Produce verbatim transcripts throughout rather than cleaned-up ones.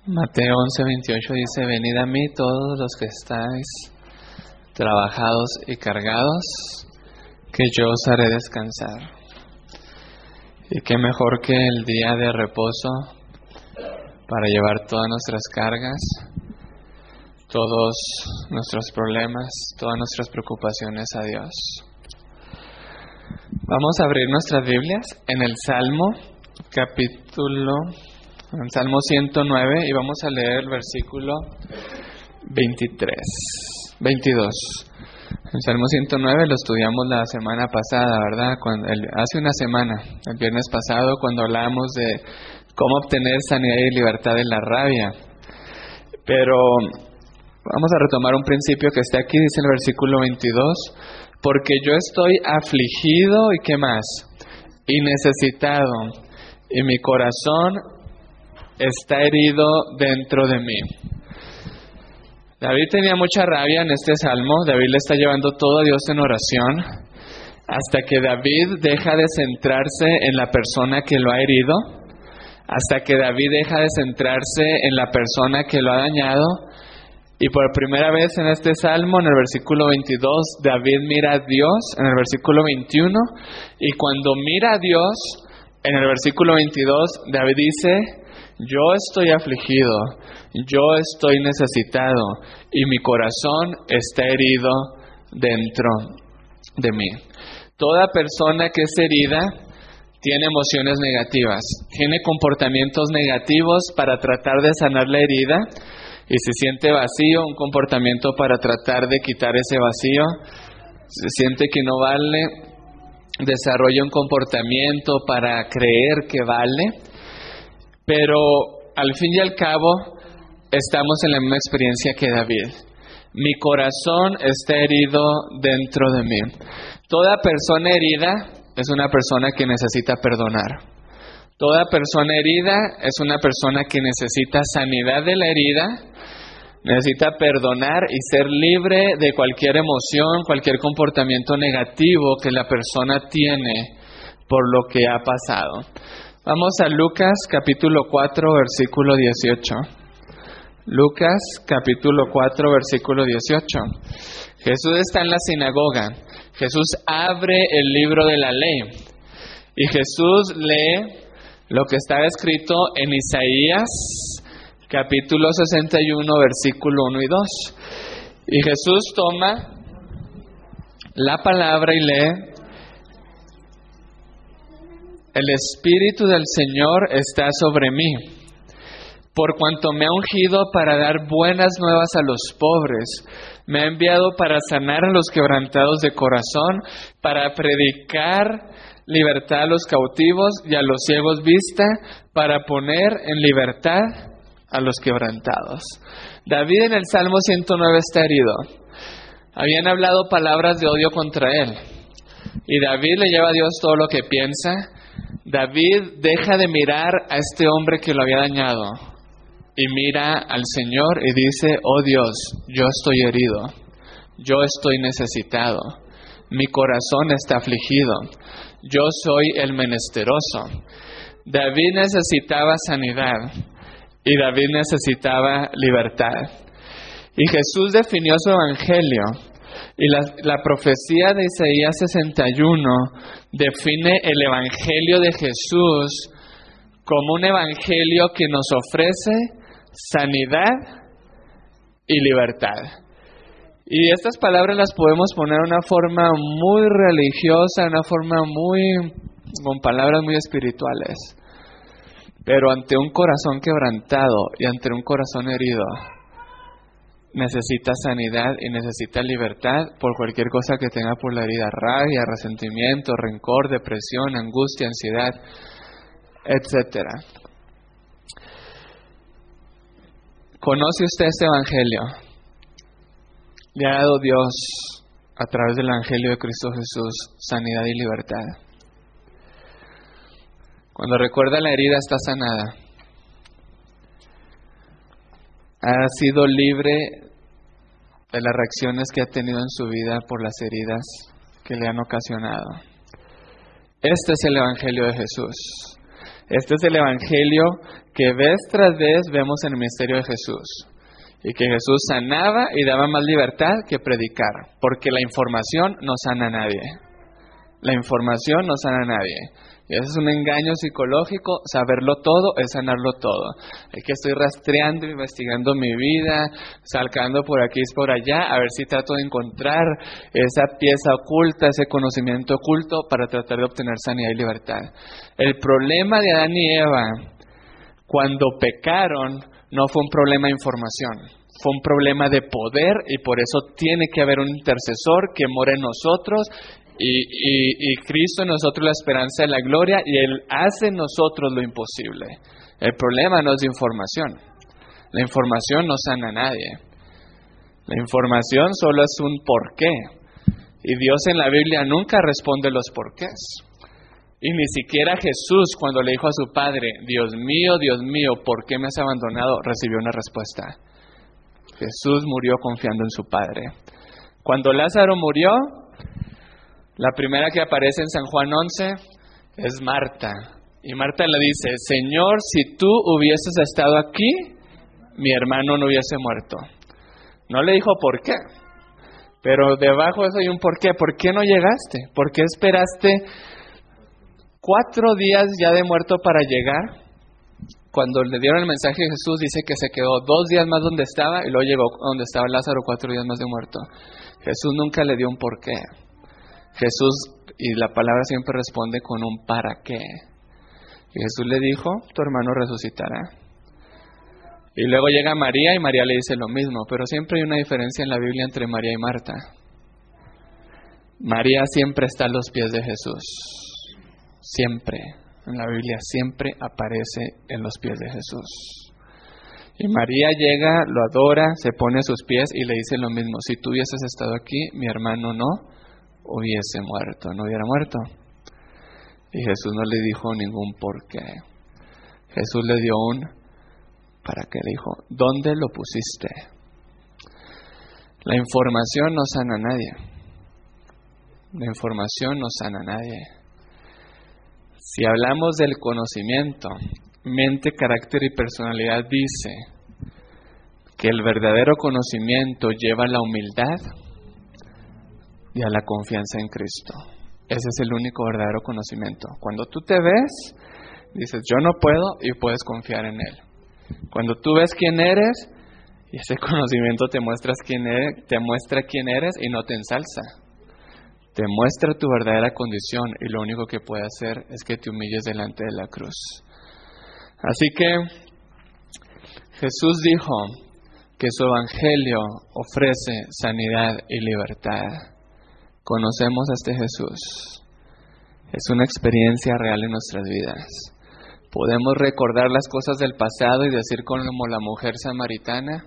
Mateo once veintiocho dice: venid a mí todos los que estáis trabajados y cargados, que yo os haré descansar. Y qué mejor que el día de reposo para llevar todas nuestras cargas, todos nuestros problemas, todas nuestras preocupaciones a Dios. Vamos a abrir nuestras Biblias en el Salmo, capítulo, en el Salmo ciento nueve, y vamos a leer el versículo veintitrés, veintidós. El Salmo ciento nueve lo estudiamos la semana pasada, ¿verdad? Cuando, el, hace una semana, el viernes pasado, cuando hablábamos de cómo obtener sanidad y libertad de la rabia. Pero vamos a retomar un principio que está aquí, dice el versículo veintidós, porque yo estoy afligido, ¿y qué más? Y necesitado, y mi corazón está herido dentro de mí. David tenía mucha rabia en este salmo. David le está llevando todo a Dios en oración, hasta que David deja de centrarse en la persona que lo ha herido, hasta que David deja de centrarse en la persona que lo ha dañado. Y por primera vez en este salmo, en el versículo veintidós, David mira a Dios, en el versículo veintiuno, y cuando mira a Dios, en el versículo veintidós, David dice: yo estoy afligido, yo estoy necesitado, y mi corazón está herido dentro de mí. Toda persona que es herida tiene emociones negativas, tiene comportamientos negativos para tratar de sanar la herida, y se siente vacío, un comportamiento para tratar de quitar ese vacío, se siente que no vale, desarrolla un comportamiento para creer que vale, pero al fin y al cabo estamos en la misma experiencia que David. Mi corazón está herido dentro de mí. Toda persona herida es una persona que necesita perdonar. Toda persona herida es una persona que necesita sanidad de la herida, necesita perdonar y ser libre de cualquier emoción, cualquier comportamiento negativo que la persona tiene por lo que ha pasado. Vamos a Lucas capítulo cuatro, versículo dieciocho. Lucas capítulo cuatro, versículo dieciocho. Jesús está en la sinagoga. Jesús abre el libro de la ley. Y Jesús lee lo que está escrito en Isaías capítulo sesenta y uno, versículo uno y dos. Y Jesús toma la palabra y lee: el Espíritu del Señor está sobre mí, por cuanto me ha ungido para dar buenas nuevas a los pobres, me ha enviado para sanar a los quebrantados de corazón, para predicar libertad a los cautivos y a los ciegos vista, para poner en libertad a los quebrantados. David en el Salmo ciento nueve está herido. Habían hablado palabras de odio contra él, y David le lleva a Dios todo lo que piensa. David deja de mirar a este hombre que lo había dañado y mira al Señor y dice: oh Dios, yo estoy herido, yo estoy necesitado, mi corazón está afligido, yo soy el menesteroso. David necesitaba sanidad y David necesitaba libertad. Y Jesús definió su evangelio. Y la, la profecía de Isaías sesenta y uno define el evangelio de Jesús como un evangelio que nos ofrece sanidad y libertad. Y estas palabras las podemos poner de una forma muy religiosa, de una forma muy, con palabras muy espirituales. Pero ante un corazón quebrantado y ante un corazón herido, necesita sanidad y necesita libertad por cualquier cosa que tenga por la herida: rabia, resentimiento, rencor, depresión, angustia, ansiedad, etcétera. ¿Conoce usted este evangelio? Le ha dado Dios, a través del evangelio de Cristo Jesús, sanidad y libertad. Cuando recuerda la herida, está sanada. Ha sido libre de las reacciones que ha tenido en su vida por las heridas que le han ocasionado. Este es el evangelio de Jesús. Este es el evangelio que vez tras vez vemos en el ministerio de Jesús. Y que Jesús sanaba y daba más libertad que predicar. Porque la información no sana a nadie. La información no sana a nadie. Y eso es un engaño psicológico. Saberlo todo es sanarlo todo. Es que estoy rastreando, investigando mi vida, salcando por aquí y por allá, a ver si trato de encontrar esa pieza oculta, ese conocimiento oculto para tratar de obtener sanidad y libertad. El problema de Adán y Eva cuando pecaron no fue un problema de información. Fue un problema de poder y por eso tiene que haber un intercesor que mora en nosotros. Y, y, y Cristo en nosotros la esperanza de la gloria y Él hace en nosotros lo imposible. El problema no es de información. La información no sana a nadie. La información solo es un porqué. Y Dios en la Biblia nunca responde los porqués. Y ni siquiera Jesús cuando le dijo a su Padre, Dios mío, Dios mío, ¿por qué me has abandonado?, recibió una respuesta. Jesús murió confiando en su Padre. Cuando Lázaro murió, la primera que aparece en San Juan once es Marta. Y Marta le dice, Señor, si tú hubieses estado aquí, mi hermano no hubiese muerto. No le dijo por qué, pero debajo de eso hay un por qué. ¿Por qué no llegaste? ¿Por qué esperaste cuatro días ya de muerto para llegar? Cuando le dieron el mensaje de Jesús, dice que se quedó dos días más donde estaba y luego llegó donde estaba Lázaro cuatro días más de muerto. Jesús nunca le dio un por qué. Jesús, y la palabra siempre responde con un para qué. Y Jesús le dijo, tu hermano resucitará. Y luego llega María y María le dice lo mismo, pero siempre hay una diferencia en la Biblia entre María y Marta. María siempre está a los pies de Jesús. Siempre. En la Biblia siempre aparece en los pies de Jesús. Y María llega, lo adora, se pone a sus pies y le dice lo mismo. Si tú hubieses estado aquí, mi hermano no hubiese muerto, no hubiera muerto. Y Jesús no le dijo ningún por qué. Jesús le dio un para qué. Le dijo, ¿dónde lo pusiste? La información no sana a nadie. La información no sana a nadie. Si hablamos del conocimiento, mente, carácter y personalidad dice que el verdadero conocimiento lleva a la humildad y a la confianza en Cristo. Ese es el único verdadero conocimiento. Cuando tú te ves, dices, yo no puedo, y puedes confiar en Él. Cuando tú ves quién eres, y ese conocimiento te muestras quién eres, te muestra quién eres y no te ensalza. Te muestra tu verdadera condición y lo único que puede hacer es que te humilles delante de la cruz. Así que Jesús dijo que su evangelio ofrece sanidad y libertad. Conocemos a este Jesús. Es una experiencia real en nuestras vidas. Podemos recordar las cosas del pasado y decir como la mujer samaritana,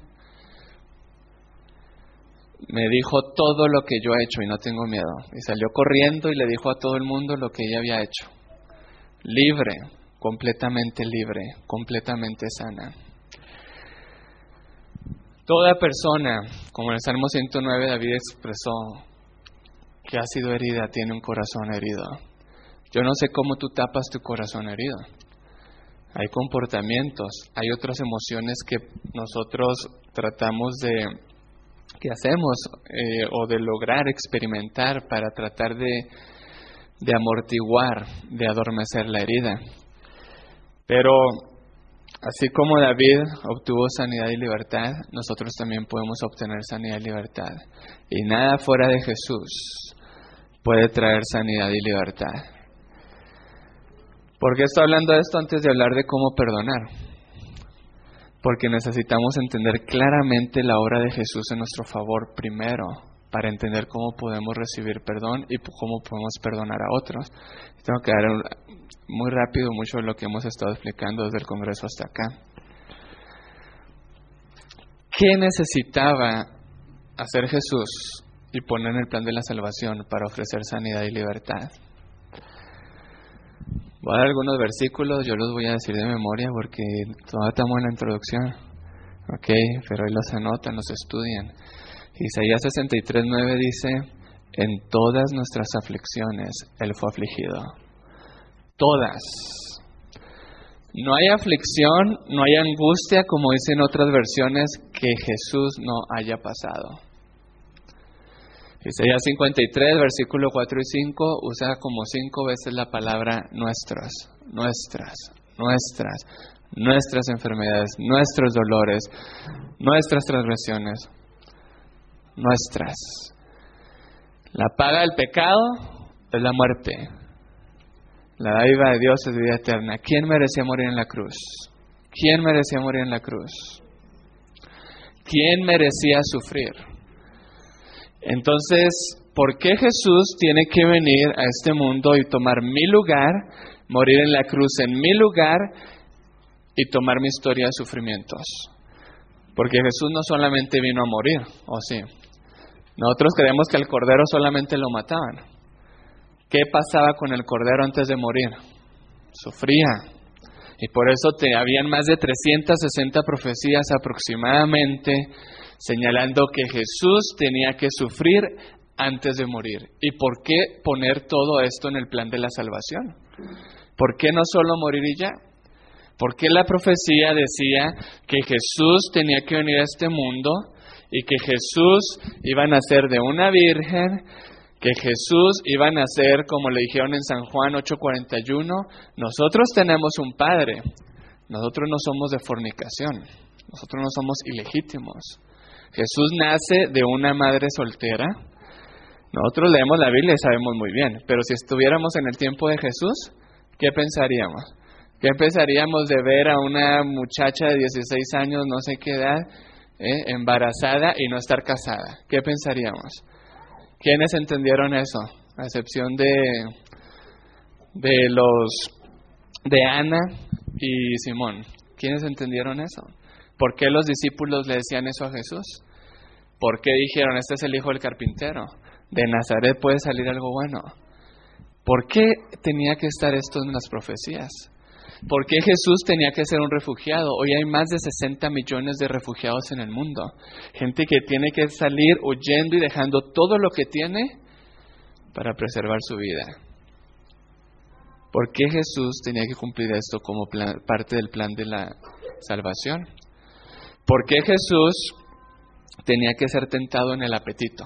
me dijo todo lo que yo he hecho y no tengo miedo. Y salió corriendo y le dijo a todo el mundo lo que ella había hecho. Libre, completamente libre, completamente sana. Toda persona, como en el Salmo ciento nueve David expresó, que ha sido herida, tiene un corazón herido. Yo no sé cómo tú tapas tu corazón herido. Hay comportamientos, hay otras emociones que nosotros tratamos de, que hacemos eh, o de lograr experimentar para tratar de, de amortiguar, de adormecer la herida. Pero así como David obtuvo sanidad y libertad, nosotros también podemos obtener sanidad y libertad. Y nada fuera de Jesús puede traer sanidad y libertad. ¿Por qué estoy hablando de esto antes de hablar de cómo perdonar? Porque necesitamos entender claramente la obra de Jesús en nuestro favor primero, para entender cómo podemos recibir perdón y cómo podemos perdonar a otros. Tengo que dar un, muy rápido mucho de lo que hemos estado explicando desde el Congreso hasta acá. ¿Qué necesitaba hacer Jesús y poner en el plan de la salvación para ofrecer sanidad y libertad? Voy a dar algunos versículos, yo los voy a decir de memoria porque todavía estamos en la introducción. Ok, pero ahí los anotan, los estudian. Isaías sesenta y tres nueve dice, en todas nuestras aflicciones Él fue afligido. Todas. No hay aflicción, no hay angustia, como dicen otras versiones, que Jesús no haya pasado. Isaías cincuenta y tres, versículo cuatro y cinco, usa como cinco veces la palabra nuestras, nuestras, nuestras, nuestras enfermedades, nuestros dolores, nuestras transgresiones, nuestras. La paga del pecado es la muerte. La dádiva de Dios es vida eterna. ¿Quién merecía morir en la cruz? ¿Quién merecía morir en la cruz? ¿Quién merecía sufrir? Entonces, ¿por qué Jesús tiene que venir a este mundo y tomar mi lugar, morir en la cruz en mi lugar y tomar mi historia de sufrimientos? Porque Jesús no solamente vino a morir, ¿o sí? Nosotros creemos que el Cordero solamente lo mataban. ¿Qué pasaba con el Cordero antes de morir? Sufría. Y por eso te, habían más de trescientas sesenta profecías aproximadamente señalando que Jesús tenía que sufrir antes de morir. ¿Y por qué poner todo esto en el plan de la salvación? ¿Por qué no solo morir y ya? ¿Por qué la profecía decía que Jesús tenía que venir a este mundo y que Jesús iba a nacer de una virgen, que Jesús iba a nacer, como le dijeron en San Juan ocho cuarenta y uno, nosotros tenemos un Padre, nosotros no somos de fornicación, nosotros no somos ilegítimos. Jesús nace de una madre soltera. Nosotros leemos la Biblia y sabemos muy bien, pero si estuviéramos en el tiempo de Jesús, ¿qué pensaríamos? ¿Qué pensaríamos de ver a una muchacha de dieciséis años, no sé qué edad, eh, embarazada y no estar casada? ¿Qué pensaríamos? ¿Quiénes entendieron eso? A excepción de, de los de Ana y Simón. ¿Quiénes entendieron eso? ¿Por qué los discípulos le decían eso a Jesús? ¿Por qué dijeron, este es el hijo del carpintero? De Nazaret puede salir algo bueno. ¿Por qué tenía que estar esto en las profecías? ¿Por qué Jesús tenía que ser un refugiado? Hoy hay más de sesenta millones de refugiados en el mundo. Gente que tiene que salir huyendo y dejando todo lo que tiene para preservar su vida. ¿Por qué Jesús tenía que cumplir esto como plan, parte del plan de la salvación? ¿Por qué Jesús tenía que ser tentado en el apetito?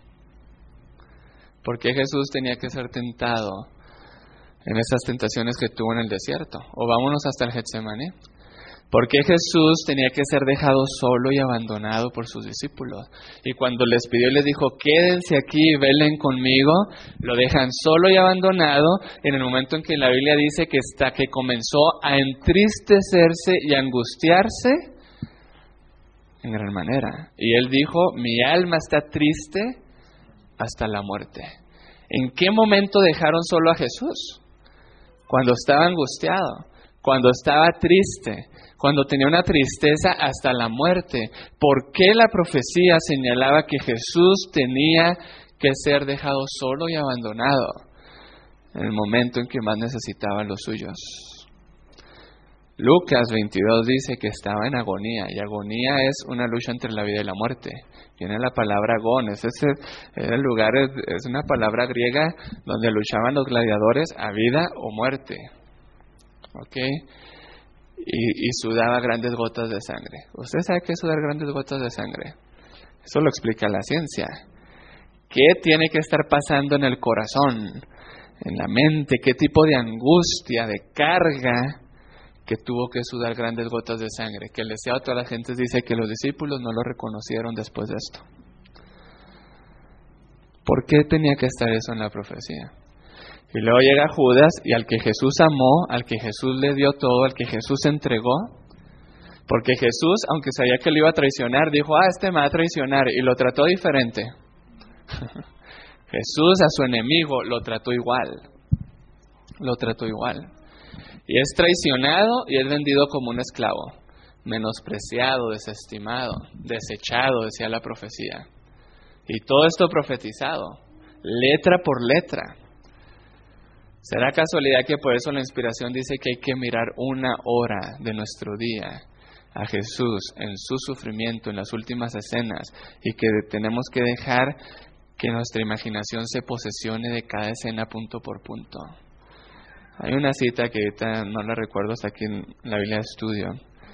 ¿Por qué Jesús tenía que ser tentado en esas tentaciones que tuvo en el desierto? O vámonos hasta el Getsemaní. ¿Por qué Jesús tenía que ser dejado solo y abandonado por sus discípulos? Y cuando les pidió y les dijo, quédense aquí y velen conmigo, lo dejan solo y abandonado en el momento en que la Biblia dice que, está, que comenzó a entristecerse y a angustiarse en gran manera. Y él dijo, mi alma está triste hasta la muerte. ¿En qué momento dejaron solo a Jesús? Cuando estaba angustiado, cuando estaba triste, cuando tenía una tristeza hasta la muerte. ¿Por qué la profecía señalaba que Jesús tenía que ser dejado solo y abandonado en el momento en que más necesitaba a los suyos? Lucas veintidós dice que estaba en agonía, y agonía es una lucha entre la vida y la muerte. Viene la palabra agón, ese es el, el lugar, es, es una palabra griega donde luchaban los gladiadores a vida o muerte. ¿Ok? Y, y sudaba grandes gotas de sangre. ¿Usted sabe qué es sudar grandes gotas de sangre? Eso lo explica la ciencia. ¿Qué tiene que estar pasando en el corazón, en la mente? ¿Qué tipo de angustia, de carga que tuvo que sudar grandes gotas de sangre? Que el deseo de toda la gente dice que los discípulos no lo reconocieron después de esto. ¿Por qué tenía que estar eso en la profecía? Y luego llega Judas, y al que Jesús amó, al que Jesús le dio todo, al que Jesús entregó, porque Jesús, aunque sabía que lo iba a traicionar, dijo, ah, este me va a traicionar, y lo trató diferente. Jesús a su enemigo lo trató igual, lo trató igual. Y es traicionado y es vendido como un esclavo, menospreciado, desestimado, desechado, decía la profecía. Y todo esto profetizado, letra por letra. ¿Será casualidad que por eso la inspiración dice que hay que mirar una hora de nuestro día a Jesús en su sufrimiento, en las últimas escenas, y que tenemos que dejar que nuestra imaginación se posesione de cada escena punto por punto? Hay una cita que ahorita no la recuerdo, está aquí en la Biblia de Estudio.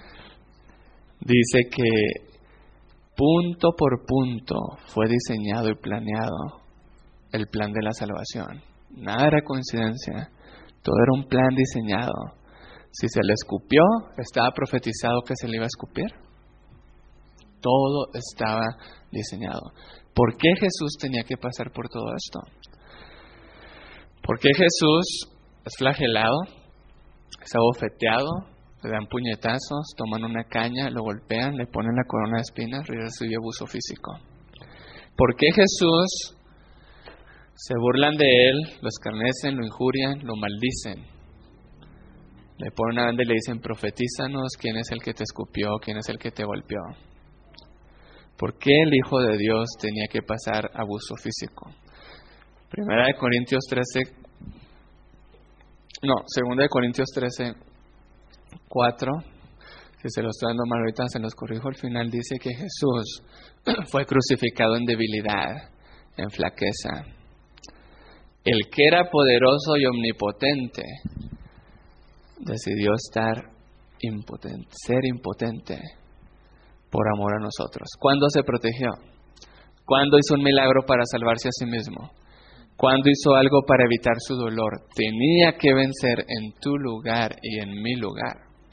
Dice que punto por punto fue diseñado y planeado el plan de la salvación. Nada era coincidencia, todo era un plan diseñado. Si se le escupió, estaba profetizado que se le iba a escupir. Todo estaba diseñado. ¿Por qué Jesús tenía que pasar por todo esto? ¿Por qué Jesús es flagelado, es abofeteado, le dan puñetazos, toman una caña, lo golpean, le ponen la corona de espinas y recibe abuso físico? ¿Por qué Jesús se burlan de él, lo escarnecen, lo injurian, lo maldicen? Le ponen una banda y le dicen, profetízanos, ¿quién es el que te escupió? ¿Quién es el que te golpeó? ¿Por qué el Hijo de Dios tenía que pasar abuso físico? Primera de Corintios trece, no, Segunda de Corintios trece, cuatro, si se lo estoy dando mal ahorita, se los corrijo al final, dice que Jesús fue crucificado en debilidad, en flaqueza. El que era poderoso y omnipotente decidió estar impotente, ser impotente por amor a nosotros. ¿Cuándo se protegió? ¿Cuándo hizo un milagro para salvarse a sí mismo? ¿Cuándo hizo algo para evitar su dolor? Tenía que vencer en tu lugar y en mi lugar.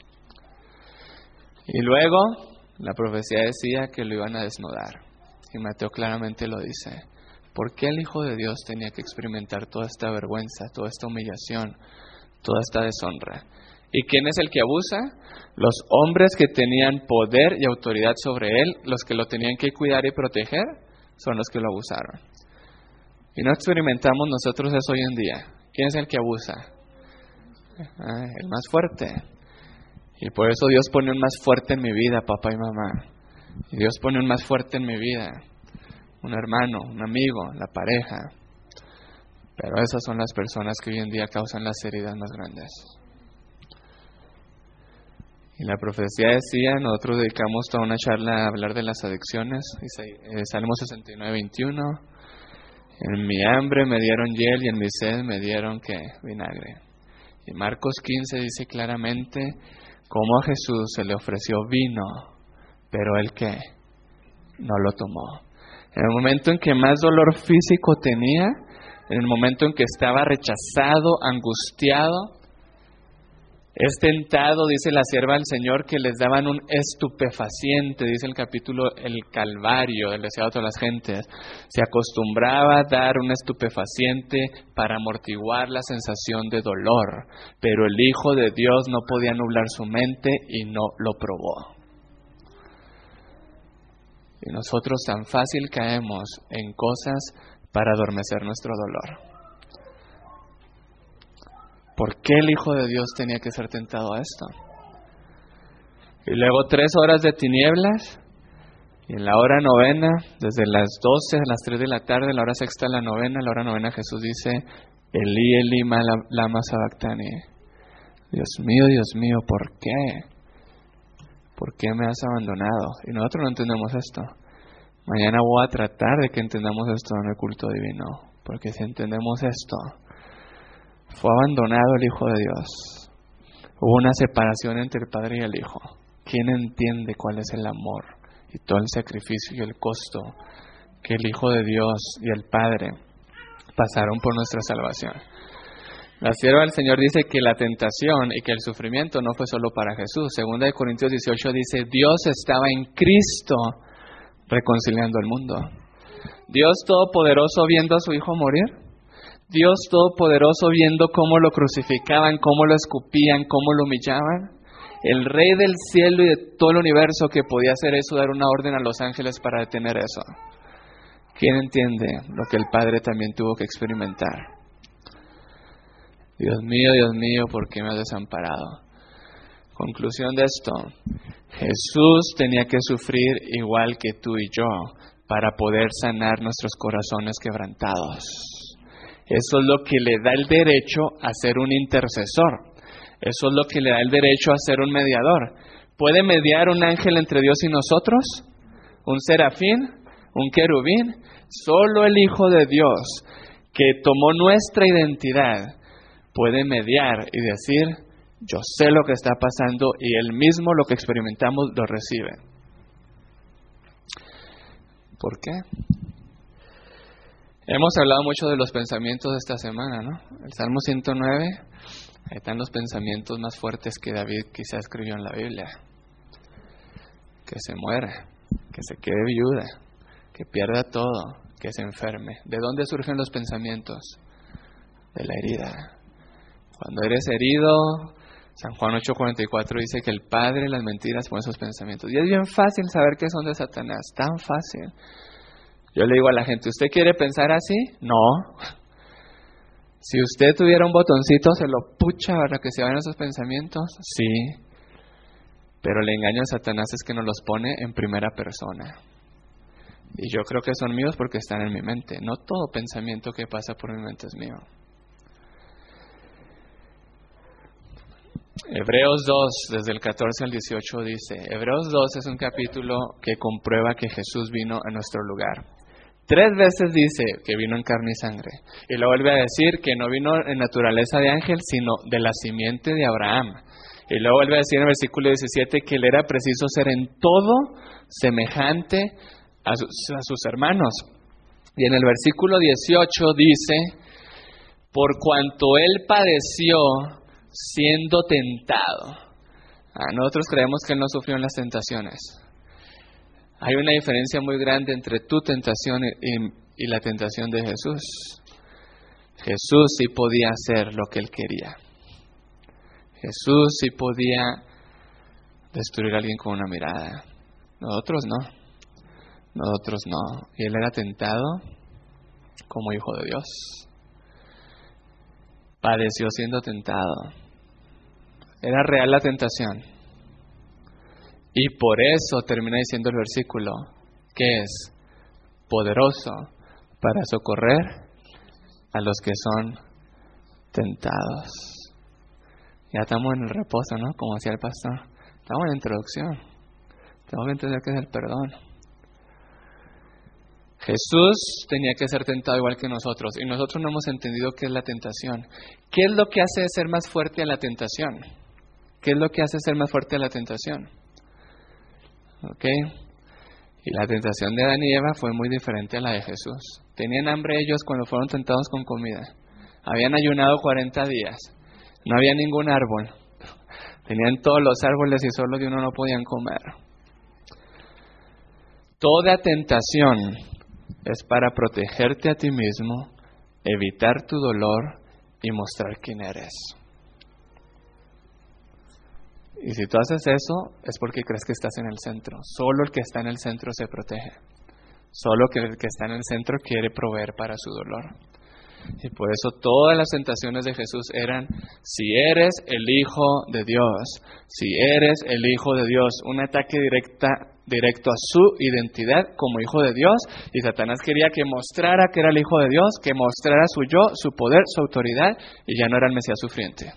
Y luego la profecía decía que lo iban a desnudar. Y Mateo claramente lo dice. ¿Por qué el Hijo de Dios tenía que experimentar toda esta vergüenza, toda esta humillación, toda esta deshonra? ¿Y quién es el que abusa? Los hombres que tenían poder y autoridad sobre él, los que lo tenían que cuidar y proteger, son los que lo abusaron. Y no experimentamos nosotros eso hoy en día. ¿Quién es el que abusa? Ah, el más fuerte. Y por eso Dios pone un más fuerte en mi vida, papá y mamá. Y Dios pone un más fuerte en mi vida. Un hermano, un amigo, la pareja. Pero esas son las personas que hoy en día causan las heridas más grandes. Y la profecía decía, nosotros dedicamos toda una charla a hablar de las adicciones. Salmo sesenta y nueve, veintiuno. En mi hambre me dieron hiel y en mi sed me dieron, ¿qué? Vinagre. Y Marcos quince dice claramente cómo a Jesús se le ofreció vino, pero él, ¿qué? No lo tomó. En el momento en que más dolor físico tenía, en el momento en que estaba rechazado, angustiado, es tentado, dice la sierva del Señor, que les daban un estupefaciente, dice el capítulo, el Calvario, el deseado de todas las gentes. Se acostumbraba a dar un estupefaciente para amortiguar la sensación de dolor, pero el Hijo de Dios no podía nublar su mente y no lo probó. Y nosotros tan fácil caemos en cosas para adormecer nuestro dolor. ¿Por qué el Hijo de Dios tenía que ser tentado a esto? Y luego tres horas de tinieblas, y en la hora novena, desde las doce a las tres de la tarde, la hora sexta de la novena, la hora novena Jesús dice, Elí, Elí, lama sabactani. Dios mío, Dios mío, ¿por qué? ¿Por qué me has abandonado? Y nosotros no entendemos esto. Mañana voy a tratar de que entendamos esto en el culto divino, porque si entendemos esto, fue abandonado el Hijo de Dios. Hubo una separación entre el Padre y el Hijo. ¿Quién entiende cuál es el amor y todo el sacrificio y el costo que el Hijo de Dios y el Padre pasaron por nuestra salvación? La sierva del Señor dice que la tentación y que el sufrimiento no fue solo para Jesús. Segunda de Corintios dieciocho dice, Dios estaba en Cristo reconciliando el mundo. Dios Todopoderoso viendo a su Hijo morir. Dios Todopoderoso viendo cómo lo crucificaban, cómo lo escupían, cómo lo humillaban. El Rey del cielo y de todo el universo que podía hacer eso, dar una orden a los ángeles para detener eso. ¿Quién entiende lo que el Padre también tuvo que experimentar? Dios mío, Dios mío, ¿por qué me has desamparado? Conclusión de esto, Jesús tenía que sufrir igual que tú y yo para poder sanar nuestros corazones quebrantados. Eso es lo que le da el derecho a ser un intercesor. Eso es lo que le da el derecho a ser un mediador. ¿Puede mediar un ángel entre Dios y nosotros? ¿Un serafín? ¿Un querubín? Solo el Hijo de Dios, que tomó nuestra identidad, puede mediar y decir, yo sé lo que está pasando y Él mismo lo que experimentamos lo recibe. ¿Por qué? Hemos hablado mucho de los pensamientos de esta semana, ¿no? El Salmo ciento nueve, ahí están los pensamientos más fuertes que David quizá escribió en la Biblia. Que se muera, que se quede viuda, que pierda todo, que se enferme. ¿De dónde surgen los pensamientos? De la herida. Cuando eres herido, San Juan ocho cuarenta y cuatro dice que el padre de las mentiras pone esos pensamientos. Y es bien fácil saber que son de Satanás, tan fácil. Yo le digo a la gente, ¿usted quiere pensar así? No. Si usted tuviera un botoncito, ¿se lo pucha para que se vayan esos pensamientos? Sí. Pero el engaño de Satanás es que nos los pone en primera persona. Y yo creo que son míos porque están en mi mente. No todo pensamiento que pasa por mi mente es mío. Hebreos dos, desde el catorce al dieciocho dice, Hebreos dos es un capítulo que comprueba que Jesús vino a nuestro lugar. Tres veces dice que vino en carne y sangre. Y luego vuelve a decir que no vino en naturaleza de ángel, sino de la simiente de Abraham. Y luego vuelve a decir en el versículo diecisiete que él era preciso ser en todo semejante a sus, a sus hermanos. Y en el versículo dieciocho dice, por cuanto él padeció siendo tentado. Ah, nosotros creemos que él no sufrió en las tentaciones. Hay una diferencia muy grande entre tu tentación y, y la tentación de Jesús. Jesús sí podía hacer lo que él quería. Jesús sí podía destruir a alguien con una mirada. Nosotros no. Nosotros no. Y él era tentado como hijo de Dios. Padeció siendo tentado. Era real la tentación. Y por eso termina diciendo el versículo, que es poderoso para socorrer a los que son tentados. Ya estamos en el reposo, ¿no? Como decía el pastor. Estamos en la introducción. Tenemos que entender qué es el perdón. Jesús tenía que ser tentado igual que nosotros. Y nosotros no hemos entendido qué es la tentación. ¿Qué es lo que hace ser más fuerte a la tentación? ¿Qué es lo que hace ser más fuerte a la tentación? ¿Ok? Y la tentación de Adán y Eva fue muy diferente a la de Jesús. Tenían hambre ellos cuando fueron tentados con comida. Habían ayunado cuarenta días. No había ningún árbol. Tenían todos los árboles y solo de uno no podían comer. Toda tentación es para protegerte a ti mismo, evitar tu dolor y mostrar quién eres. Y si tú haces eso, es porque crees que estás en el centro. Solo el que está en el centro se protege. Solo que el que está en el centro quiere proveer para su dolor. Y por eso todas las tentaciones de Jesús eran, si eres el Hijo de Dios, si eres el Hijo de Dios, un ataque directa, directo a su identidad como Hijo de Dios. Y Satanás quería que mostrara que era el Hijo de Dios, que mostrara su yo, su poder, su autoridad, y ya no era el Mesías sufriente.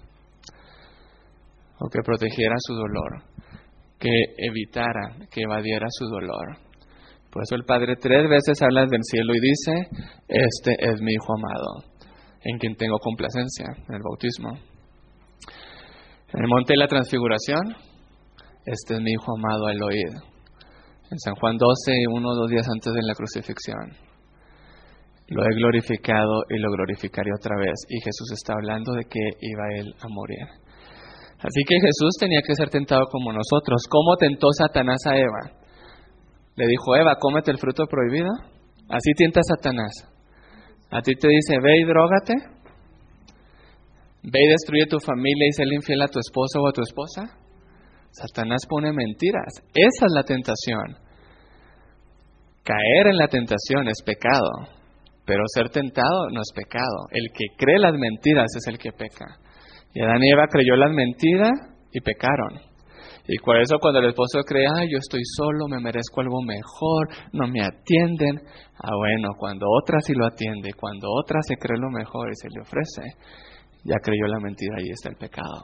O que protegiera su dolor, que evitara, que evadiera su dolor. Por eso el Padre tres veces habla del cielo y dice, este es mi Hijo amado, en quien tengo complacencia, en el bautismo. En el monte de la transfiguración, este es mi Hijo amado, el oíd. En San Juan doce, uno o dos días antes de la crucifixión. Lo he glorificado y lo glorificaré otra vez. Y Jesús está hablando de que iba él a morir. Así que Jesús tenía que ser tentado como nosotros. ¿Cómo tentó Satanás a Eva? Le dijo, Eva, cómete el fruto prohibido. Así tienta Satanás. A ti te dice, ve y drógate. Ve y destruye tu familia y séle infiel a tu esposo o a tu esposa. Satanás pone mentiras. Esa es la tentación. Caer en la tentación es pecado. Pero ser tentado no es pecado. El que cree las mentiras es el que peca. Y Adán y Eva creyó las mentiras y pecaron. Y por eso cuando el esposo cree, ay, yo estoy solo, me merezco algo mejor, no me atienden. Ah, bueno, cuando otra sí lo atiende, cuando otra se cree lo mejor y se le ofrece, ya creyó la mentira y está el pecado.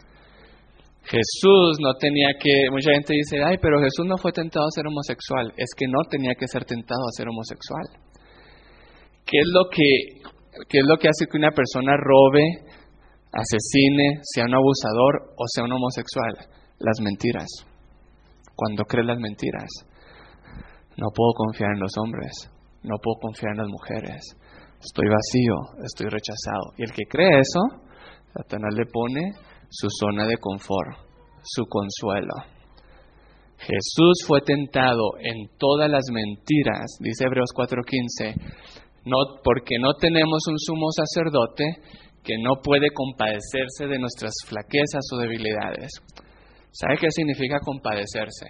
Jesús no tenía que, mucha gente dice, ay, pero Jesús no fue tentado a ser homosexual. Es que no tenía que ser tentado a ser homosexual. ¿Qué es lo que, qué es lo que hace que una persona robe asesine, sea un abusador o sea un homosexual. Las mentiras. Cuando crees las mentiras, no puedo confiar en los hombres, no puedo confiar en las mujeres. Estoy vacío, estoy rechazado. Y el que cree eso, Satanás le pone su zona de confort, su consuelo. Jesús fue tentado en todas las mentiras, dice Hebreos cuatro quince, no, porque no tenemos un sumo sacerdote que no puede compadecerse de nuestras flaquezas o debilidades. ¿Sabe qué significa compadecerse?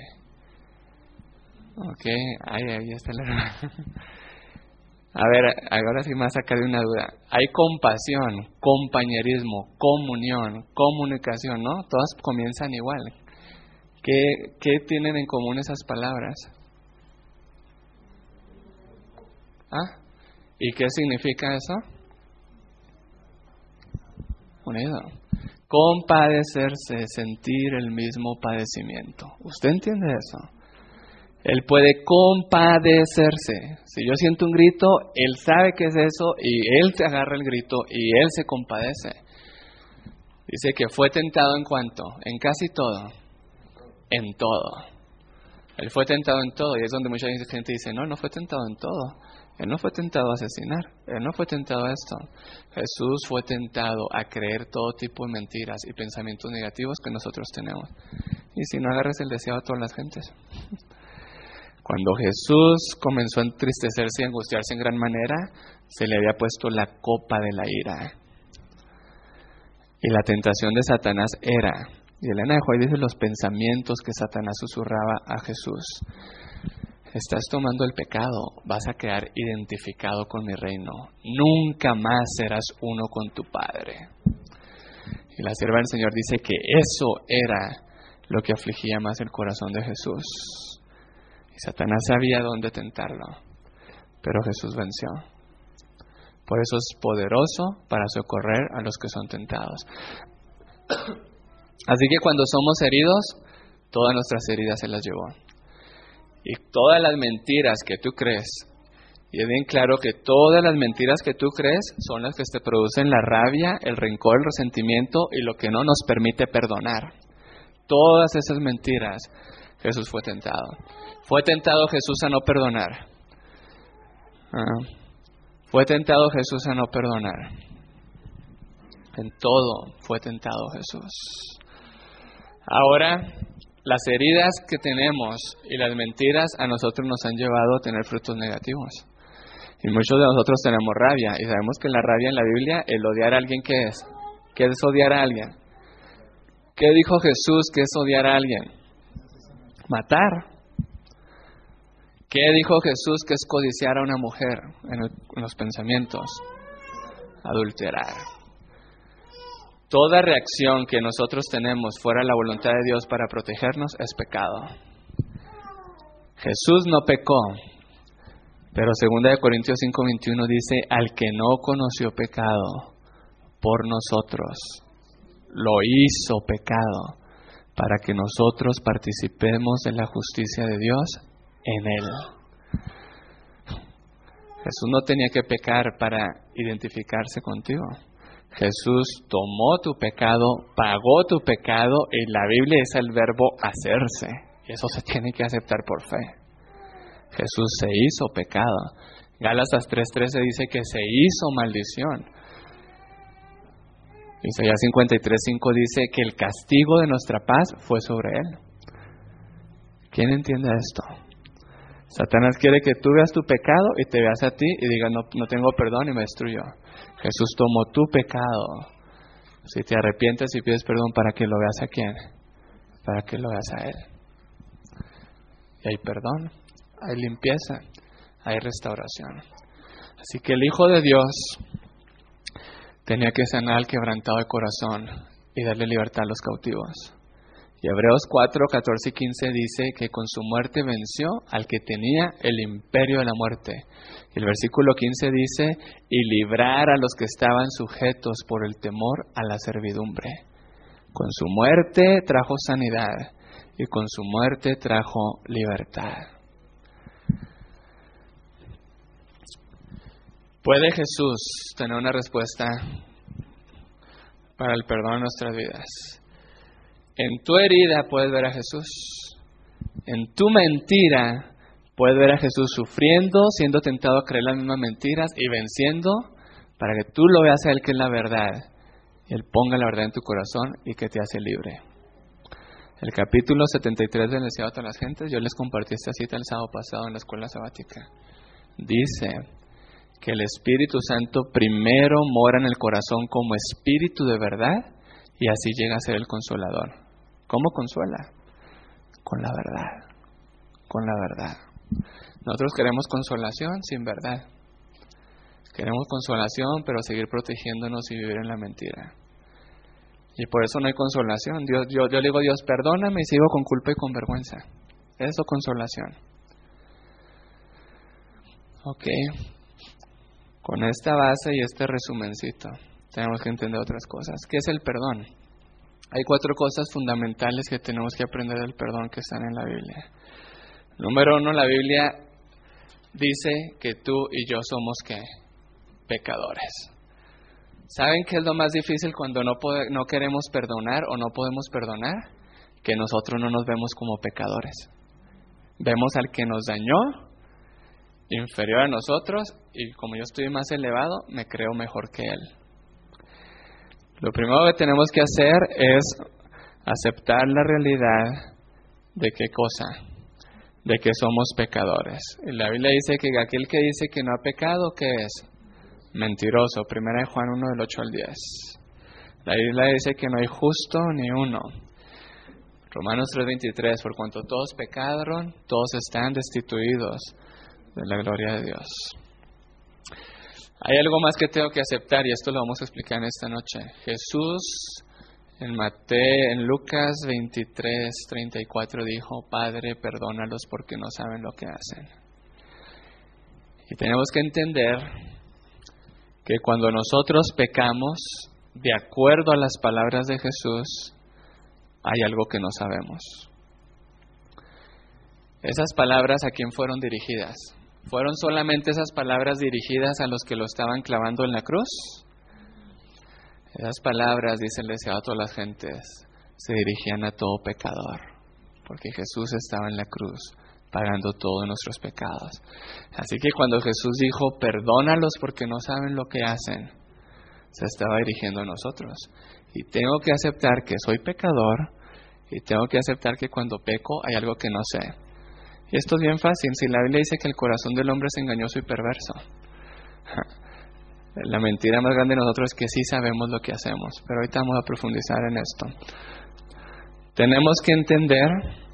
Ok, ahí, ahí está la... A ver, ahora sí me va a sacar de una duda. Hay compasión, compañerismo, comunión, comunicación, ¿no? Todas comienzan igual. ¿Qué, qué tienen en común esas palabras? ¿Ah? ¿Y qué significa eso? Unido. Compadecerse, sentir el mismo padecimiento. ¿Usted entiende eso? Él puede compadecerse. Si yo siento un grito, Él sabe qué es eso y Él se agarra el grito y Él se compadece. Dice que fue tentado en cuanto, en casi todo, en todo. Él fue tentado en todo y es donde mucha gente dice, no, no fue tentado en todo. Él no fue tentado a asesinar, Él no fue tentado a esto. Jesús fue tentado a creer todo tipo de mentiras y pensamientos negativos que nosotros tenemos. Y si no, agarres el deseo a todas las gentes. Cuando Jesús comenzó a entristecerse y angustiarse en gran manera, se le había puesto la copa de la ira. Y la tentación de Satanás era, y Elena de White dice los pensamientos que Satanás susurraba a Jesús. Estás tomando el pecado, vas a quedar identificado con mi reino. Nunca más serás uno con tu Padre. Y la sierva del Señor dice que eso era lo que afligía más el corazón de Jesús. Y Satanás sabía dónde tentarlo, pero Jesús venció. Por eso es poderoso para socorrer a los que son tentados. Así que cuando somos heridos, todas nuestras heridas se las llevó. Y todas las mentiras que tú crees, y es bien claro que todas las mentiras que tú crees son las que te producen la rabia, el rencor, el resentimiento y lo que no nos permite perdonar. Todas esas mentiras, Jesús fue tentado. Fue tentado Jesús a no perdonar. Ah, fue tentado Jesús a no perdonar. En todo fue tentado Jesús. Ahora, las heridas que tenemos y las mentiras a nosotros nos han llevado a tener frutos negativos. Y muchos de nosotros tenemos rabia. Y sabemos que la rabia en la Biblia, el odiar a alguien, ¿qué es? ¿Qué es odiar a alguien? ¿Qué dijo Jesús que es odiar a alguien? Matar. ¿Qué dijo Jesús que es codiciar a una mujer en, el, en los pensamientos? Adulterar. Toda reacción que nosotros tenemos fuera de la voluntad de Dios para protegernos es pecado. Jesús no pecó, pero segunda de Corintios cinco veintiuno dice, al que no conoció pecado por nosotros, lo hizo pecado para que nosotros participemos de la justicia de Dios en Él. Jesús no tenía que pecar para identificarse contigo. Jesús tomó tu pecado, pagó tu pecado, y la Biblia es el verbo hacerse. Y eso se tiene que aceptar por fe. Jesús se hizo pecado. Gálatas tres trece dice que se hizo maldición. Isaías cincuenta y tres cinco dice que el castigo de nuestra paz fue sobre Él. ¿Quién entiende esto? Satanás quiere que tú veas tu pecado y te veas a ti y digas, no, no tengo perdón y me destruyó. Jesús tomó tu pecado. Si te arrepientes y pides perdón, ¿para que lo veas a quién? Para que lo veas a Él. Y hay perdón, hay limpieza, hay restauración. Así que el Hijo de Dios tenía que sanar al quebrantado de corazón y darle libertad a los cautivos. Y Hebreos cuatro, catorce y quince dice que con su muerte venció al que tenía el imperio de la muerte. Y el versículo quince dice, y librar a los que estaban sujetos por el temor a la servidumbre. Con su muerte trajo sanidad y con su muerte trajo libertad. ¿Puede Jesús tener una respuesta para el perdón de nuestras vidas. En tu herida puedes ver a Jesús. En tu mentira puedes ver a Jesús sufriendo, siendo tentado a creer las mismas mentiras y venciendo para que tú lo veas a Él que es la verdad. Y Él ponga la verdad en tu corazón y que te hace libre. El capítulo setenta y tres del Deseado a todas las gentes, yo les compartí esta cita el sábado pasado en la escuela sabática. Dice que el Espíritu Santo primero mora en el corazón como Espíritu de verdad y así llega a ser el Consolador. ¿Cómo consuela? Con la verdad. Con la verdad. Nosotros queremos consolación sin verdad. Queremos consolación, pero seguir protegiéndonos y vivir en la mentira. Y por eso no hay consolación. Dios, yo, yo le digo a Dios, perdóname y sigo con culpa y con vergüenza. Eso es consolación. Ok. Con esta base y este resumencito, tenemos que entender otras cosas. ¿Qué es el perdón? Hay cuatro cosas fundamentales que tenemos que aprender del perdón que están en la Biblia. Número uno, la Biblia dice que tú y yo somos, ¿qué? Pecadores. ¿Saben qué es lo más difícil cuando no, pode- no queremos perdonar o no podemos perdonar? Que nosotros no nos vemos como pecadores. Vemos al que nos dañó inferior a nosotros y como yo estoy más elevado, me creo mejor que él. Lo primero que tenemos que hacer es aceptar la realidad de qué cosa, de que somos pecadores. Y la Biblia dice que aquel que dice que no ha pecado, ¿qué es? Mentiroso. Primera de Juan uno del ocho al diez. La Biblia dice que no hay justo ni uno. Romanos tres veintitrés, por cuanto todos pecaron, todos están destituidos de la gloria de Dios. Hay algo más que tengo que aceptar y esto lo vamos a explicar en esta noche. Jesús en Mateo, en Lucas veintitrés treinta y cuatro dijo, Padre, perdónalos porque no saben lo que hacen. Y tenemos que entender que cuando nosotros pecamos, de acuerdo a las palabras de Jesús, hay algo que no sabemos. Esas palabras, ¿a quién fueron dirigidas? ¿Fueron solamente esas palabras dirigidas a los que lo estaban clavando en la cruz? Esas palabras, dice el Deseado a todas las gentes, se dirigían a todo pecador, porque Jesús estaba en la cruz, pagando todos nuestros pecados. Así que cuando Jesús dijo, perdónalos porque no saben lo que hacen, se estaba dirigiendo a nosotros. Y tengo que aceptar que soy pecador, y tengo que aceptar que cuando peco hay algo que no sé. Y esto es bien fácil. Si la Biblia dice que el corazón del hombre es engañoso y perverso, la mentira más grande de nosotros es que sí sabemos lo que hacemos. Pero ahorita vamos a profundizar en esto. Tenemos que entender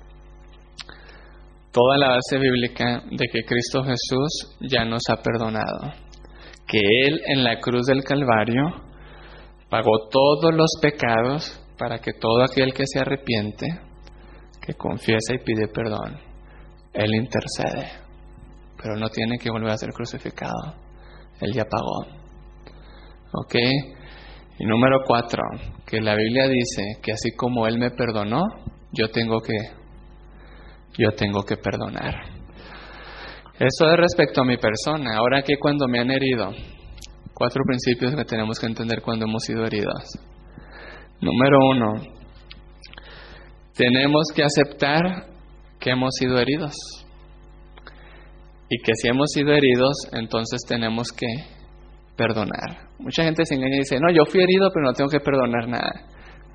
toda la base bíblica de que Cristo Jesús ya nos ha perdonado. Que Él en la cruz del Calvario pagó todos los pecados para que todo aquel que se arrepiente, que confiesa y pide perdón, Él intercede, pero no tiene que volver a ser crucificado. Él ya pagó. ¿Ok? Y número cuatro, que la Biblia dice que así como Él me perdonó, yo tengo que, yo tengo que perdonar. Eso es respecto a mi persona. Ahora que cuando me han herido, cuatro principios que tenemos que entender cuando hemos sido heridos. Número uno, tenemos que aceptar que hemos sido heridos. Y que si hemos sido heridos, entonces tenemos que perdonar. Mucha gente se engaña y dice, no, yo fui herido, pero no tengo que perdonar nada.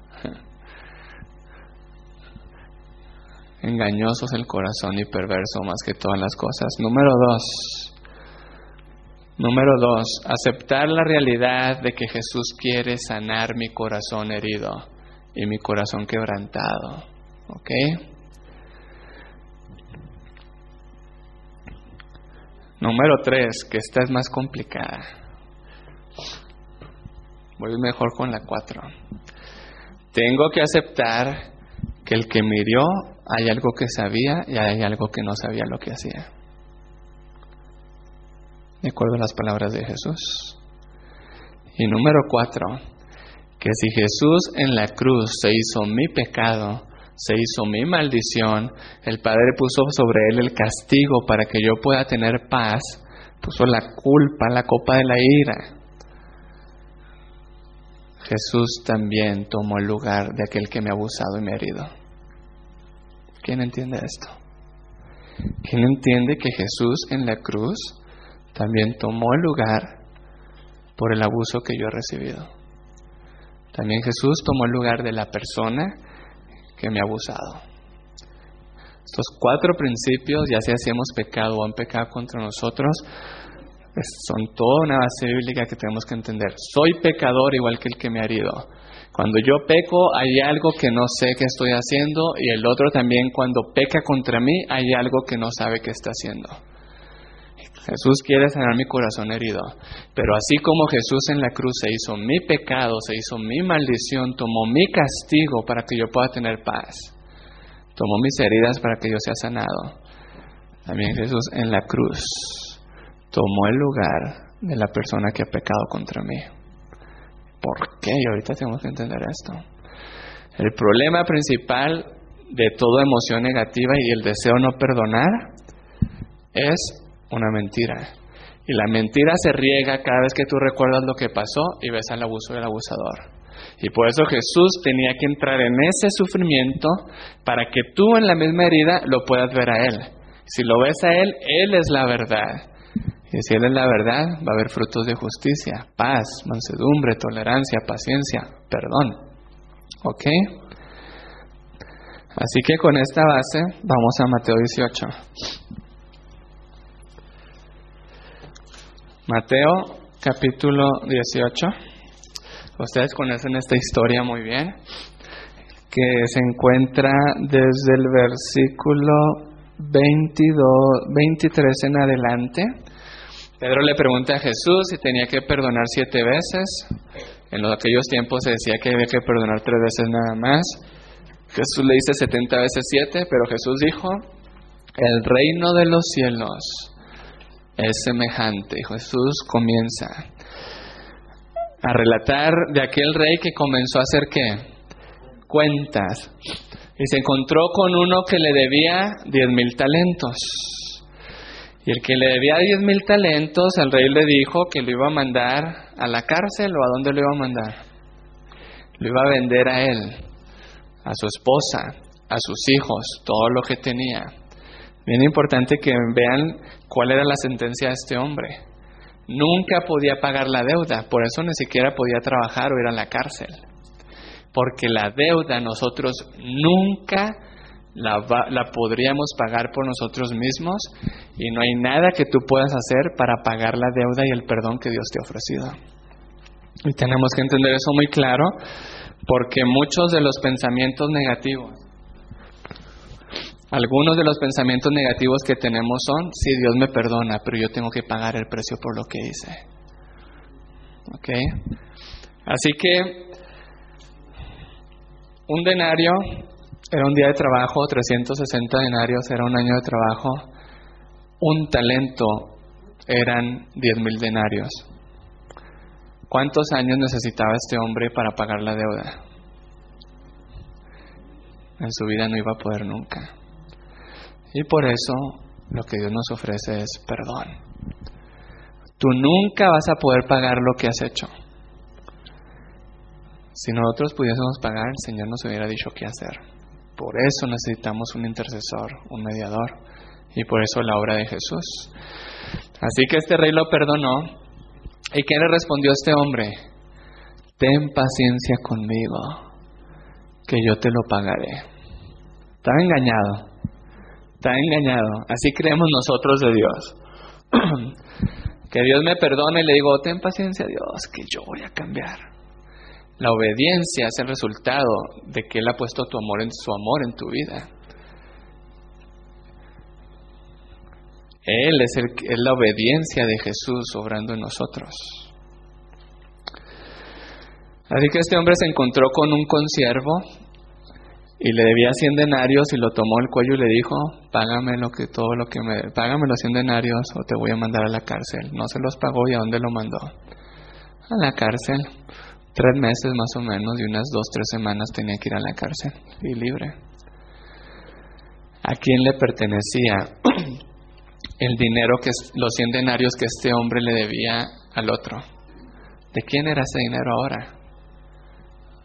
Engañoso es el corazón y perverso más que todas las cosas. Número dos. Número dos, aceptar la realidad de que Jesús quiere sanar mi corazón herido y mi corazón quebrantado. ¿Ok? Número tres, que esta es más complicada. Voy mejor con la cuatro. Tengo que aceptar que el que me hirió hay algo que sabía y hay algo que no sabía lo que hacía. De acuerdo a las palabras de Jesús. Y número cuatro, que si Jesús en la cruz se hizo mi pecado, se hizo mi maldición, el Padre puso sobre Él el castigo para que yo pueda tener paz, puso la culpa, la copa de la ira. Jesús también tomó el lugar de aquel que me ha abusado y me ha herido. ¿Quién entiende esto? ¿Quién entiende que Jesús en la cruz también tomó el lugar por el abuso que yo he recibido? También Jesús tomó el lugar de la persona que me ha abusado. Estos cuatro principios, ya sea si hemos pecado o han pecado contra nosotros, son toda una base bíblica que tenemos que entender. Soy pecador igual que el que me ha herido. Cuando yo peco, hay algo que no sé que estoy haciendo, y el otro también, cuando peca contra mí, hay algo que no sabe que está haciendo. Jesús quiere sanar mi corazón herido, pero así como Jesús en la cruz se hizo mi pecado, se hizo mi maldición, tomó mi castigo para que yo pueda tener paz, tomó mis heridas para que yo sea sanado, también Jesús en la cruz tomó el lugar de la persona que ha pecado contra mí. ¿Por qué? Y ahorita tenemos que entender esto. El problema principal de toda emoción negativa y el deseo no perdonar es una mentira. Y la mentira se riega cada vez que tú recuerdas lo que pasó y ves al abuso del abusador. Y por eso Jesús tenía que entrar en ese sufrimiento para que tú en la misma herida lo puedas ver a Él. Si lo ves a Él, Él es la verdad. Y si Él es la verdad, va a haber frutos de justicia, paz, mansedumbre, tolerancia, paciencia, perdón. ¿Ok? Así que con esta base vamos a Mateo dieciocho. Mateo capítulo dieciocho. Ustedes conocen esta historia muy bien, que se encuentra desde el versículo veintidós, veintitrés en adelante. Pedro le pregunta a Jesús si tenía que perdonar siete veces. En aquellos tiempos se decía que había que perdonar tres veces nada más. Jesús le dice setenta veces siete, pero Jesús dijo, el reino de los cielos es semejante. Jesús comienza a relatar de aquel rey que comenzó a hacer ¿qué? Cuentas. Y se encontró con uno que le debía diez mil talentos. Y el que le debía diez mil talentos, el rey le dijo que lo iba a mandar a la cárcel. ¿O a dónde lo iba a mandar? Lo iba a vender a él, a su esposa, a sus hijos, todo lo que tenía. Bien importante que vean cuál era la sentencia de este hombre. Nunca podía pagar la deuda, por eso ni siquiera podía trabajar o ir a la cárcel. Porque la deuda nosotros nunca la, va, la podríamos pagar por nosotros mismos, y no hay nada que tú puedas hacer para pagar la deuda y el perdón que Dios te ha ofrecido. Y tenemos que entender eso muy claro, porque muchos de los pensamientos negativos, algunos de los pensamientos negativos que tenemos son, sí, Dios me perdona, pero yo tengo que pagar el precio por lo que hice. ¿Ok? Así que un denario era un día de trabajo, trescientos sesenta denarios era un año de trabajo, un talento eran diez mil denarios. ¿Cuántos años necesitaba este hombre para pagar la deuda? En su vida no iba a poder nunca. Y por eso lo que Dios nos ofrece es perdón. Tú nunca vas a poder pagar lo que has hecho. Si nosotros pudiésemos pagar, el Señor nos hubiera dicho qué hacer. Por eso necesitamos un intercesor, un mediador. Y por eso la obra de Jesús. Así que este rey lo perdonó. ¿Y qué le respondió este hombre? Ten paciencia conmigo, que yo te lo pagaré. Estaba engañado. Está engañado. Así creemos nosotros de Dios. Que Dios me perdone y le digo, ten paciencia, Dios, que yo voy a cambiar. La obediencia es el resultado de que Él ha puesto tu amor en, su amor en tu vida. Él es, el, es la obediencia de Jesús obrando en nosotros. Así que este hombre se encontró con un consiervo y le debía cien denarios y lo tomó el cuello y le dijo, págame lo que todo lo que me, págame los cien denarios o te voy a mandar a la cárcel. No se los pagó. ¿Y a dónde lo mandó? A la cárcel. Tres meses más o menos, y unas dos, tres semanas tenía que ir a la cárcel y libre. ¿A quién le pertenecía el dinero, que los cien denarios que este hombre le debía al otro? ¿De quién era ese dinero ahora?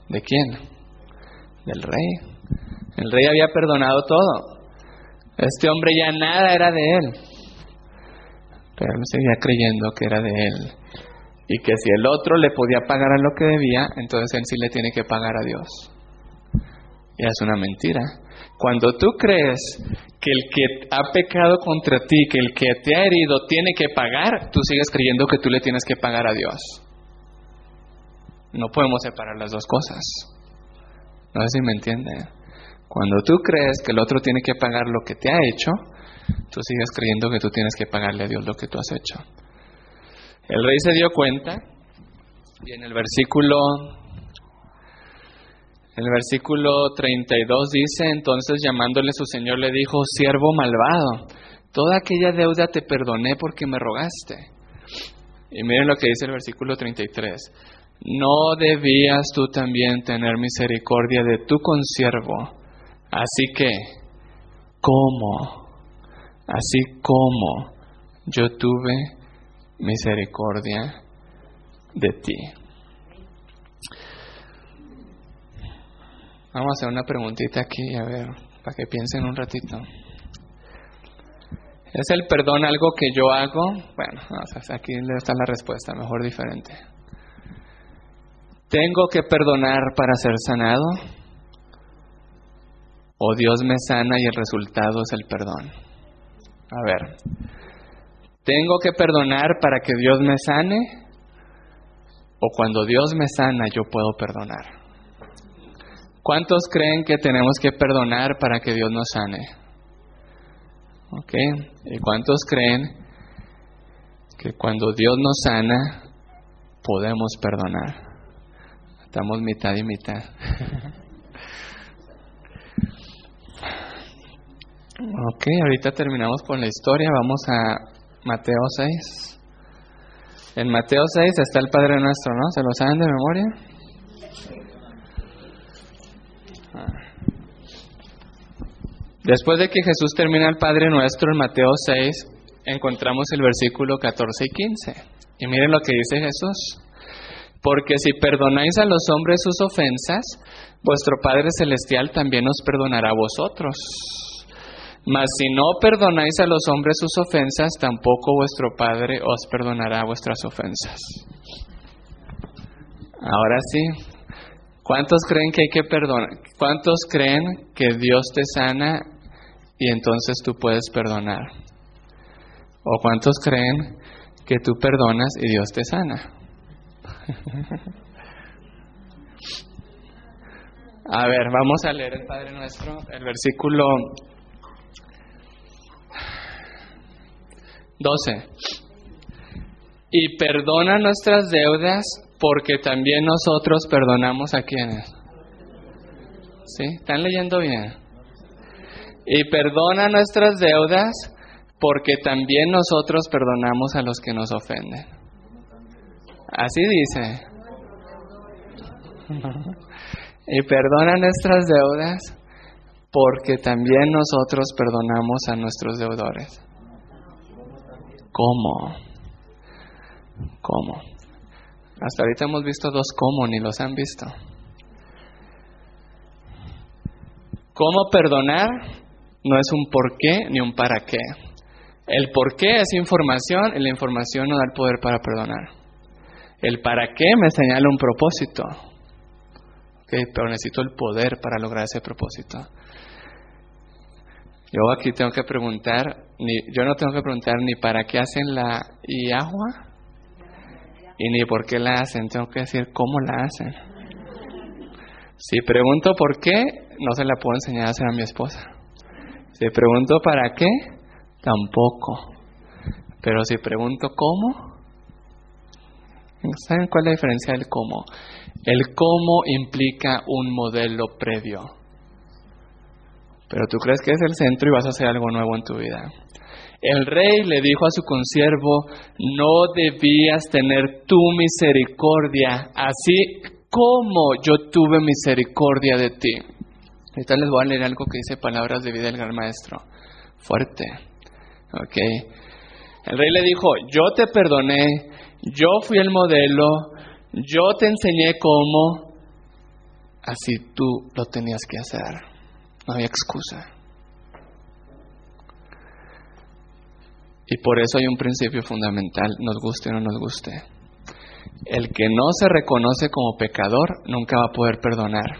¿De quién? Del rey. El rey había perdonado todo. Este hombre ya nada era de él. Pero él seguía creyendo que era de él. Y que si el otro le podía pagar a lo que debía, entonces él sí le tiene que pagar a Dios. Y es una mentira. Cuando tú crees que el que ha pecado contra ti, que el que te ha herido tiene que pagar, tú sigues creyendo que tú le tienes que pagar a Dios. No podemos separar las dos cosas. No sé si me entienden. Cuando tú crees que el otro tiene que pagar lo que te ha hecho, tú sigues creyendo que tú tienes que pagarle a Dios lo que tú has hecho. El rey se dio cuenta y en el versículo en el versículo treinta y dos dice, entonces llamándole su señor le dijo, siervo malvado, toda aquella deuda te perdoné porque me rogaste. Y miren lo que dice el versículo treinta y tres. ¿No debías tú también tener misericordia de tu consiervo? Así que, ¿cómo? Así como yo tuve misericordia de ti. Vamos a hacer una preguntita aquí, a ver, para que piensen un ratito. ¿Es el perdón algo que yo hago? Bueno, aquí está la respuesta, mejor diferente. ¿Tengo que perdonar para ser sanado? ¿O Dios me sana y el resultado es el perdón? A ver, ¿tengo que perdonar para que Dios me sane? ¿O cuando Dios me sana yo puedo perdonar? ¿Cuántos creen que tenemos que perdonar para que Dios nos sane? ¿Ok? ¿Y cuántos creen que cuando Dios nos sana podemos perdonar? Estamos mitad y mitad. Ok, ahorita terminamos con la historia. Vamos a Mateo seis. En Mateo seis está el Padre Nuestro, ¿no? ¿Se lo saben de memoria? Después de que Jesús termina el Padre Nuestro, en Mateo seis, encontramos el versículo catorce y quince. Y miren lo que dice Jesús. Porque si perdonáis a los hombres sus ofensas, vuestro Padre Celestial también os perdonará a vosotros. Mas si no perdonáis a los hombres sus ofensas, tampoco vuestro Padre os perdonará vuestras ofensas. Ahora sí, ¿cuántos creen que hay que perdonar? ¿Cuántos creen que Dios te sana y entonces tú puedes perdonar? ¿O cuántos creen que tú perdonas y Dios te sana? A ver, vamos a leer el Padre Nuestro, el versículo doce. Y perdona nuestras deudas, porque también nosotros perdonamos a quienes. ¿Sí? ¿Están leyendo bien? Y perdona nuestras deudas, porque también nosotros perdonamos a los que nos ofenden. Así dice. Y perdona nuestras deudas, porque también nosotros perdonamos a nuestros deudores. ¿Cómo? ¿Cómo? Hasta ahorita hemos visto dos cómo, ni los han visto. ¿Cómo perdonar? No es un por qué ni un para qué. El por qué es información y la información no da el poder para perdonar. El para qué me señala un propósito. Okay, pero necesito el poder para lograr ese propósito. Yo aquí tengo que preguntar, ni, yo no tengo que preguntar ni para qué hacen la y agua y ni por qué la hacen, tengo que decir cómo la hacen. Si pregunto por qué, no se la puedo enseñar a hacer a mi esposa. Si pregunto para qué, tampoco. Pero si pregunto cómo, ¿saben cuál es la diferencia del cómo? El cómo implica un modelo previo. Pero tú crees que es el centro y vas a hacer algo nuevo en tu vida. El rey le dijo a su consiervo, no debías tener tu misericordia, así como yo tuve misericordia de ti. Ahorita les voy a leer algo que dice Palabras de Vida del Gran Maestro. Fuerte. Ok. El rey le dijo, yo te perdoné, yo fui el modelo, yo te enseñé cómo, así tú lo tenías que hacer. No había excusa. Y por eso hay un principio fundamental, nos guste o no nos guste. El que no se reconoce como pecador nunca va a poder perdonar.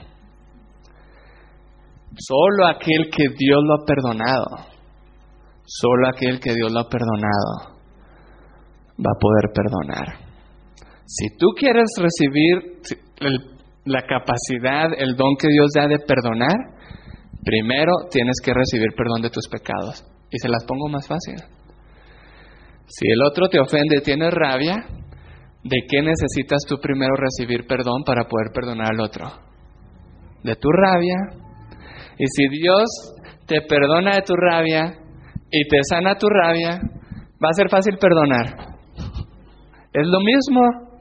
Solo aquel que Dios lo ha perdonado, solo aquel que Dios lo ha perdonado va a poder perdonar. Si tú quieres recibir el, la capacidad, el don que Dios da de perdonar, primero tienes que recibir perdón de tus pecados. Y se las pongo más fácil. Si el otro te ofende, tienes rabia, ¿de qué necesitas tú primero recibir perdón para poder perdonar al otro? De tu rabia. Y si Dios te perdona de tu rabia y te sana tu rabia, va a ser fácil perdonar. Es lo mismo.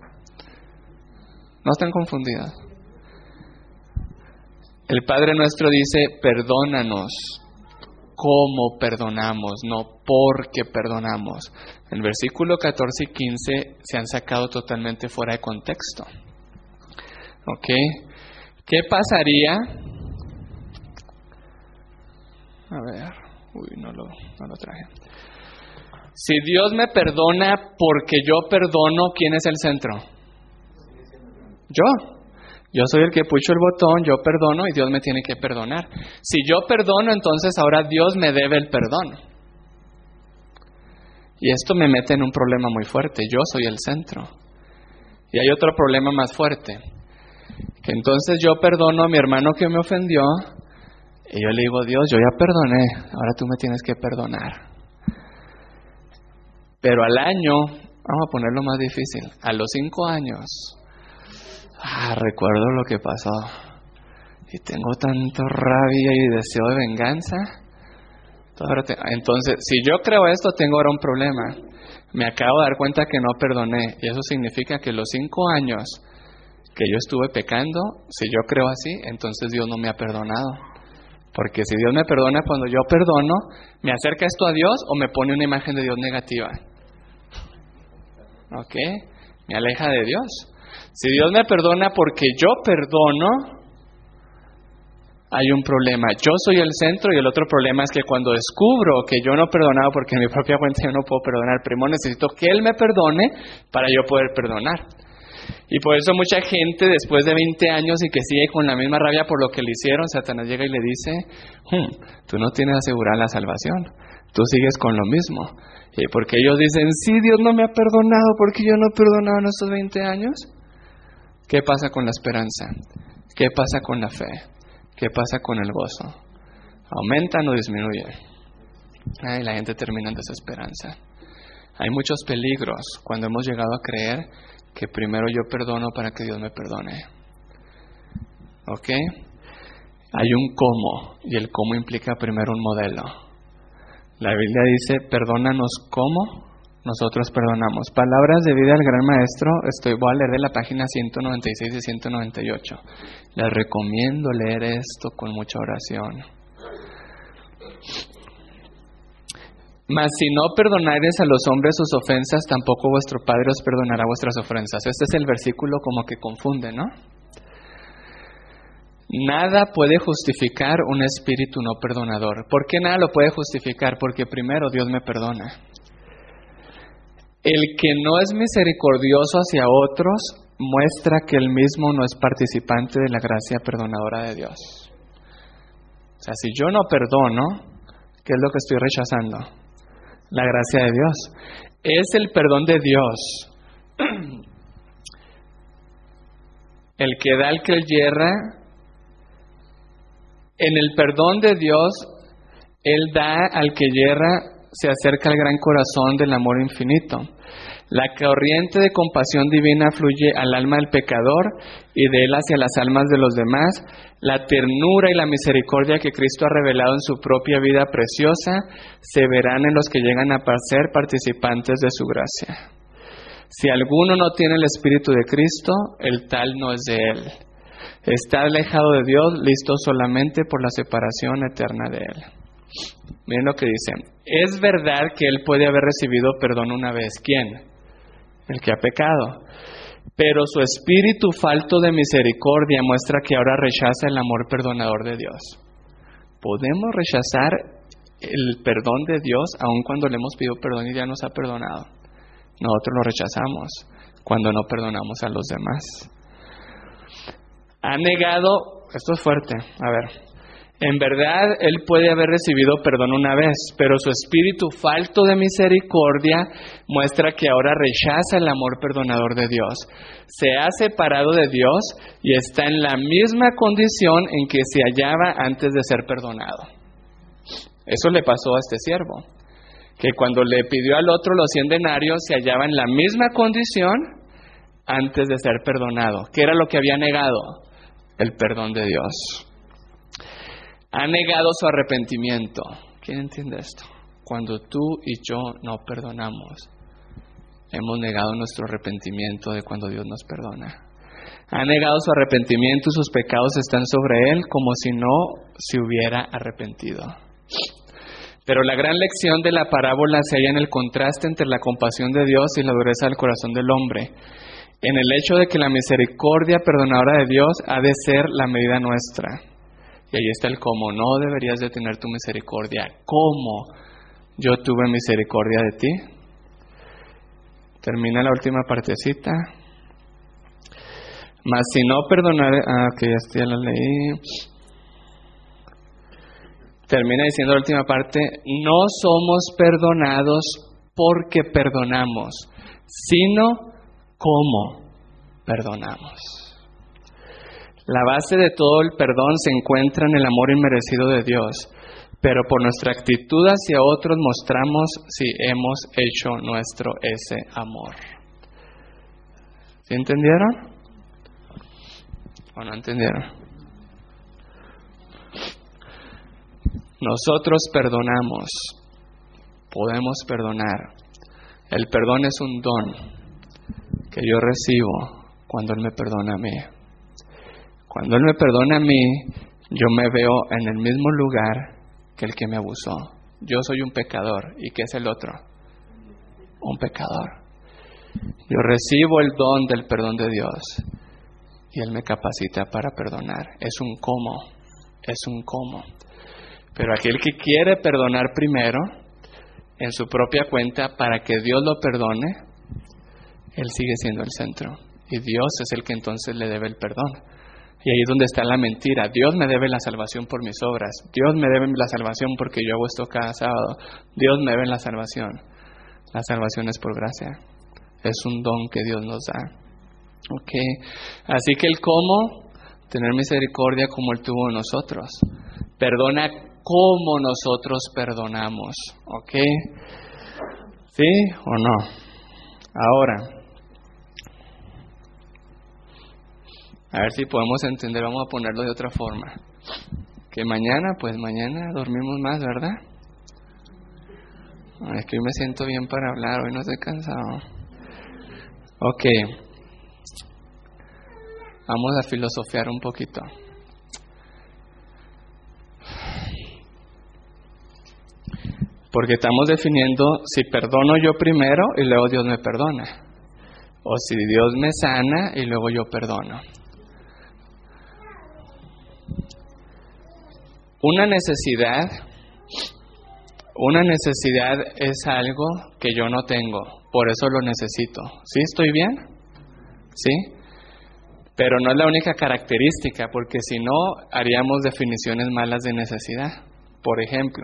No están confundidos. El Padre nuestro dice, perdónanos como perdonamos, no porque perdonamos. El versículo catorce y quince se han sacado totalmente fuera de contexto. ¿Ok? ¿Qué pasaría? A ver, uy, no lo, no lo traje. Si Dios me perdona porque yo perdono, ¿quién es el centro? Yo. Yo soy el que pucho el botón, yo perdono y Dios me tiene que perdonar. Si yo perdono, entonces ahora Dios me debe el perdón. Y esto me mete en un problema muy fuerte. Yo soy el centro. Y hay otro problema más fuerte. Que entonces yo perdono a mi hermano que me ofendió y yo le digo, Dios, yo ya perdoné, ahora tú me tienes que perdonar. Pero al año, vamos a ponerlo más difícil, a los cinco años, ah, recuerdo lo que pasó y tengo tanto rabia y deseo de venganza. Entonces, si yo creo esto, tengo ahora un problema. Me acabo de dar cuenta que no perdoné y eso significa que los cinco años que yo estuve pecando, si yo creo así, entonces Dios no me ha perdonado. Porque si Dios me perdona cuando yo perdono, ¿me acerca esto a Dios o me pone una imagen de Dios negativa? ¿Ok? Me aleja de Dios. Si Dios me perdona porque yo perdono, hay un problema. Yo soy el centro y el otro problema es que cuando descubro que yo no he perdonado porque en mi propia cuenta yo no puedo perdonar, primero necesito que Él me perdone para yo poder perdonar. Y por eso mucha gente después de veinte años y que sigue con la misma rabia por lo que le hicieron, Satanás llega y le dice, hm, tú no tienes asegurada la salvación, tú sigues con lo mismo. Y porque ellos dicen, sí, Dios no me ha perdonado porque yo no he perdonado en estos veinte años. ¿Qué pasa con la esperanza? ¿Qué pasa con la fe? ¿Qué pasa con el gozo? ¿Aumentan o disminuyen? Ay, la gente termina en desesperanza. Hay muchos peligros cuando hemos llegado a creer que primero yo perdono para que Dios me perdone. ¿Ok? Hay un cómo, y el cómo implica primero un modelo. La Biblia dice, perdónanos como nosotros perdonamos. Palabras de vida del Gran Maestro, estoy, voy a leer de la página ciento noventa y seis y ciento noventa y ocho. Les recomiendo leer esto con mucha oración. Mas si no perdonareis a los hombres sus ofensas, tampoco vuestro Padre os perdonará vuestras ofensas. Este es el versículo como que confunde, ¿no? Nada puede justificar un espíritu no perdonador. ¿Por qué nada lo puede justificar? Porque primero Dios me perdona. El que no es misericordioso hacia otros muestra que él mismo no es participante de la gracia perdonadora de Dios. O sea, si yo no perdono, ¿qué es lo que estoy rechazando? La gracia de Dios. Es el perdón de Dios el que da al que yerra. En el perdón de Dios, Él da al que yerra, se acerca al gran corazón del amor infinito. La corriente de compasión divina fluye al alma del pecador y de él hacia las almas de los demás. La ternura y la misericordia que Cristo ha revelado en su propia vida preciosa se verán en los que llegan a ser participantes de su gracia. Si alguno no tiene el Espíritu de Cristo, el tal no es de él. Está alejado de Dios, listo solamente por la separación eterna de Él. Miren lo que dice. Es verdad que Él puede haber recibido perdón una vez. ¿Quién? El que ha pecado. Pero su espíritu falto de misericordia muestra que ahora rechaza el amor perdonador de Dios. ¿Podemos rechazar el perdón de Dios aun cuando le hemos pedido perdón y ya nos ha perdonado? Nosotros lo rechazamos cuando no perdonamos a los demás. Ha negado, esto es fuerte, a ver, en verdad él puede haber recibido perdón una vez, pero su espíritu falto de misericordia muestra que ahora rechaza el amor perdonador de Dios. Se ha separado de Dios y está en la misma condición en que se hallaba antes de ser perdonado. Eso le pasó a este siervo, que cuando le pidió al otro los cien denarios se hallaba en la misma condición antes de ser perdonado. ¿Qué era lo que había negado? El perdón de Dios. Ha negado su arrepentimiento. ¿Quién entiende esto? Cuando tú y yo no perdonamos, hemos negado nuestro arrepentimiento de cuando Dios nos perdona. Ha negado su arrepentimiento y sus pecados están sobre él como si no se hubiera arrepentido. Pero la gran lección de la parábola se halla en el contraste entre la compasión de Dios y la dureza del corazón del hombre. En el hecho de que la misericordia perdonadora de Dios ha de ser la medida nuestra. Y ahí está el cómo. No deberías de tener tu misericordia. ¿Cómo yo tuve misericordia de ti? Termina la última partecita. Mas si no perdonaré... Ah, que ya, ya la leí. Termina diciendo la última parte. No somos perdonados porque perdonamos, sino cómo perdonamos. La base de todo el perdón se encuentra en el amor inmerecido de Dios, pero por nuestra actitud hacia otros mostramos si hemos hecho nuestro ese amor. ¿Sí entendieron? ¿O no entendieron? Nosotros perdonamos, podemos perdonar. El perdón es un don que yo recibo cuando Él me perdona a mí. Cuando Él me perdona a mí, yo me veo en el mismo lugar que el que me abusó. Yo soy un pecador. ¿Y qué es el otro? Un pecador. Yo recibo el don del perdón de Dios y Él me capacita para perdonar. Es un cómo, es un cómo. Pero aquel que quiere perdonar primero, en su propia cuenta, para que Dios lo perdone, Él sigue siendo el centro. Y Dios es el que entonces le debe el perdón. Y ahí es donde está la mentira. Dios me debe la salvación por mis obras. Dios me debe la salvación porque yo hago esto cada sábado. Dios me debe la salvación. La salvación es por gracia. Es un don que Dios nos da. Ok. Así que el cómo, tener misericordia como Él tuvo en nosotros. Perdona como nosotros perdonamos. Ok. ¿Sí o no? Ahora, a ver si podemos entender, vamos a ponerlo de otra forma. Que mañana, pues mañana dormimos más, ¿verdad? Es que hoy me siento bien para hablar, hoy no estoy cansado. Ok. Vamos a filosofiar un poquito. Porque estamos definiendo si perdono yo primero y luego Dios me perdona. O si Dios me sana y luego yo perdono. Una necesidad, una necesidad es algo que yo no tengo, por eso lo necesito. ¿Sí estoy bien? ¿Sí? Pero no es la única característica, porque si no, haríamos definiciones malas de necesidad. Por ejemplo,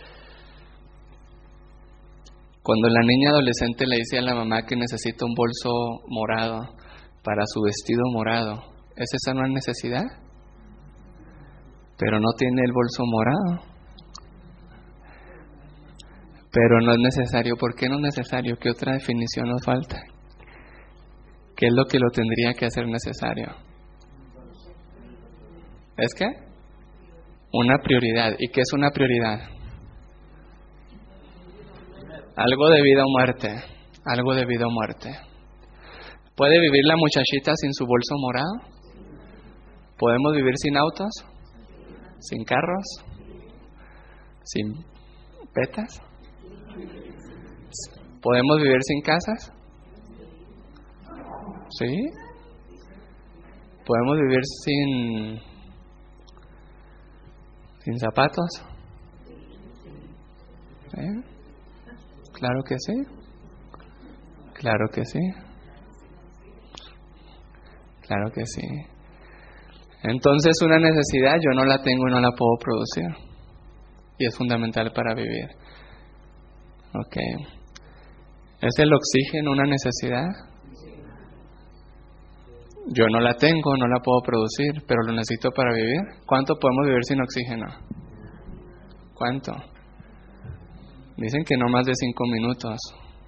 cuando la niña adolescente le dice a la mamá que necesita un bolso morado para su vestido morado, ¿es esa una necesidad? Pero no tiene el bolso morado. Pero no es necesario. ¿Por qué no es necesario? ¿Qué otra definición nos falta? ¿Qué es lo que lo tendría que hacer necesario? ¿Es qué? Una prioridad. ¿Y qué es una prioridad? Algo de vida o muerte. Algo de vida o muerte. ¿Puede vivir la muchachita sin su bolso morado? ¿Podemos vivir sin autos? ¿Sin carros? ¿Sin petas? ¿Podemos vivir sin casas? ¿Sí? ¿Podemos vivir sin, sin zapatos? ¿Sí? Claro que sí. Claro que sí. Claro que sí. Entonces una necesidad yo no la tengo y no la puedo producir. Y es fundamental para vivir. Ok. ¿Es el oxígeno una necesidad? Yo no la tengo, no la puedo producir, pero lo necesito para vivir. ¿Cuánto podemos vivir sin oxígeno? ¿Cuánto? Dicen que no más de cinco minutos.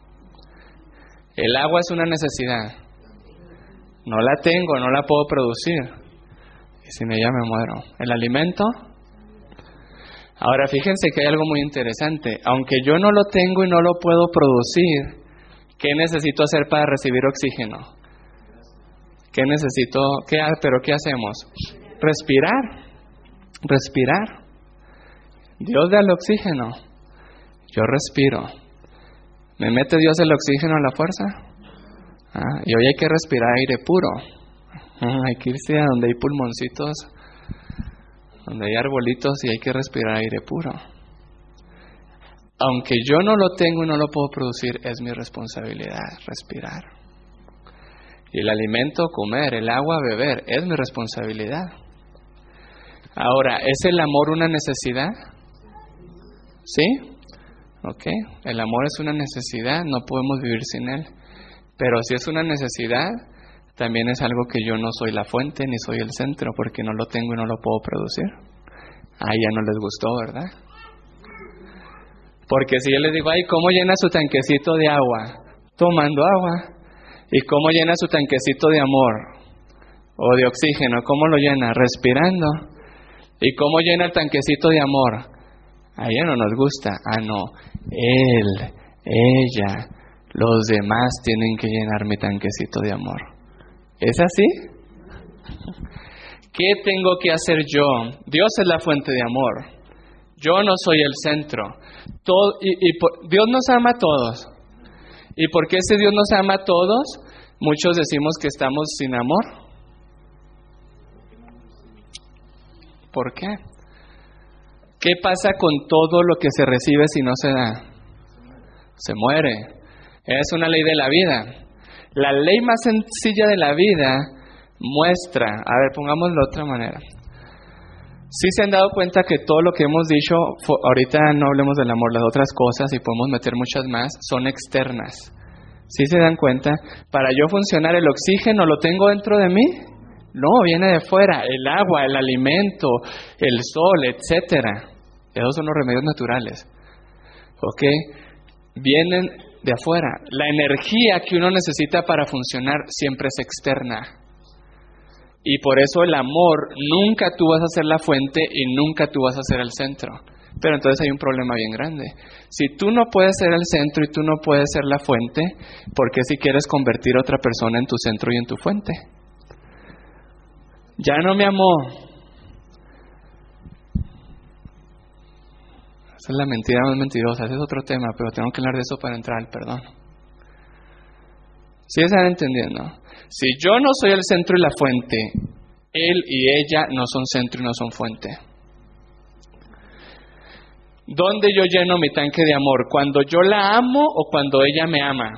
El agua es una necesidad. No la tengo, no la puedo producir. Y sin ella me muero. ¿El alimento? Ahora fíjense que hay algo muy interesante. Aunque yo no lo tengo y no lo puedo producir, ¿qué necesito hacer para recibir oxígeno? ¿Qué necesito? ¿Qué, ¿Pero qué hacemos? Respirar. Respirar. Dios da el oxígeno. Yo respiro. ¿Me mete Dios el oxígeno a la fuerza? Ah, y hoy hay que respirar aire puro. Ah, hay que irse a donde hay pulmoncitos, donde hay arbolitos, y hay que respirar aire puro. Aunque yo no lo tengo y no lo puedo producir, es mi responsabilidad respirar. Y el alimento, comer, el agua, beber, es mi responsabilidad. Ahora, ¿es el amor una necesidad? ¿Sí? Ok, el amor es una necesidad, no podemos vivir sin él. Pero si es una necesidad, también es algo que yo no soy la fuente ni soy el centro, porque no lo tengo y no lo puedo producir. Ah, ya no les gustó, ¿verdad? Porque si yo les digo, ay, ¿cómo llena su tanquecito de agua? Tomando agua. ¿Y cómo llena su tanquecito de amor? O de oxígeno, ¿cómo lo llena? Respirando. ¿Y cómo llena el tanquecito de amor? A ella no nos gusta. Ah, no. Él, ella, los demás tienen que llenar mi tanquecito de amor. ¿Es así? ¿Qué tengo que hacer yo? Dios es la fuente de amor. Yo no soy el centro. Todo, y, y por, Dios nos ama a todos. ¿Y por qué ese Dios nos ama a todos? Muchos decimos que estamos sin amor. ¿Por qué? ¿Qué pasa con todo lo que se recibe si no se da? Se muere. Es una ley de la vida. La ley más sencilla de la vida muestra, a ver, pongámoslo de otra manera. Sí se han dado cuenta que todo lo que hemos dicho, ahorita no hablemos del amor, las otras cosas, y podemos meter muchas más, son externas. ¿Sí se dan cuenta? Para yo funcionar, ¿el oxígeno lo tengo dentro de mí? No, viene de fuera. El agua, el alimento, el sol, etcétera. Esos son los remedios naturales. ¿Ok? Vienen de afuera. La energía que uno necesita para funcionar siempre es externa. Y por eso el amor, nunca tú vas a ser la fuente y nunca tú vas a ser el centro. Pero entonces hay un problema bien grande. Si tú no puedes ser el centro y tú no puedes ser la fuente, ¿por qué si quieres convertir a otra persona en tu centro y en tu fuente? Ya no me amó. Esa es la mentira más mentirosa. Ese es otro tema, pero tengo que hablar de eso para entrar al perdón. ¿Sí están entendiendo? Si yo no soy el centro y la fuente, él y ella no son centro y no son fuente. ¿Dónde yo lleno mi tanque de amor? ¿Cuando yo la amo o cuando ella me ama?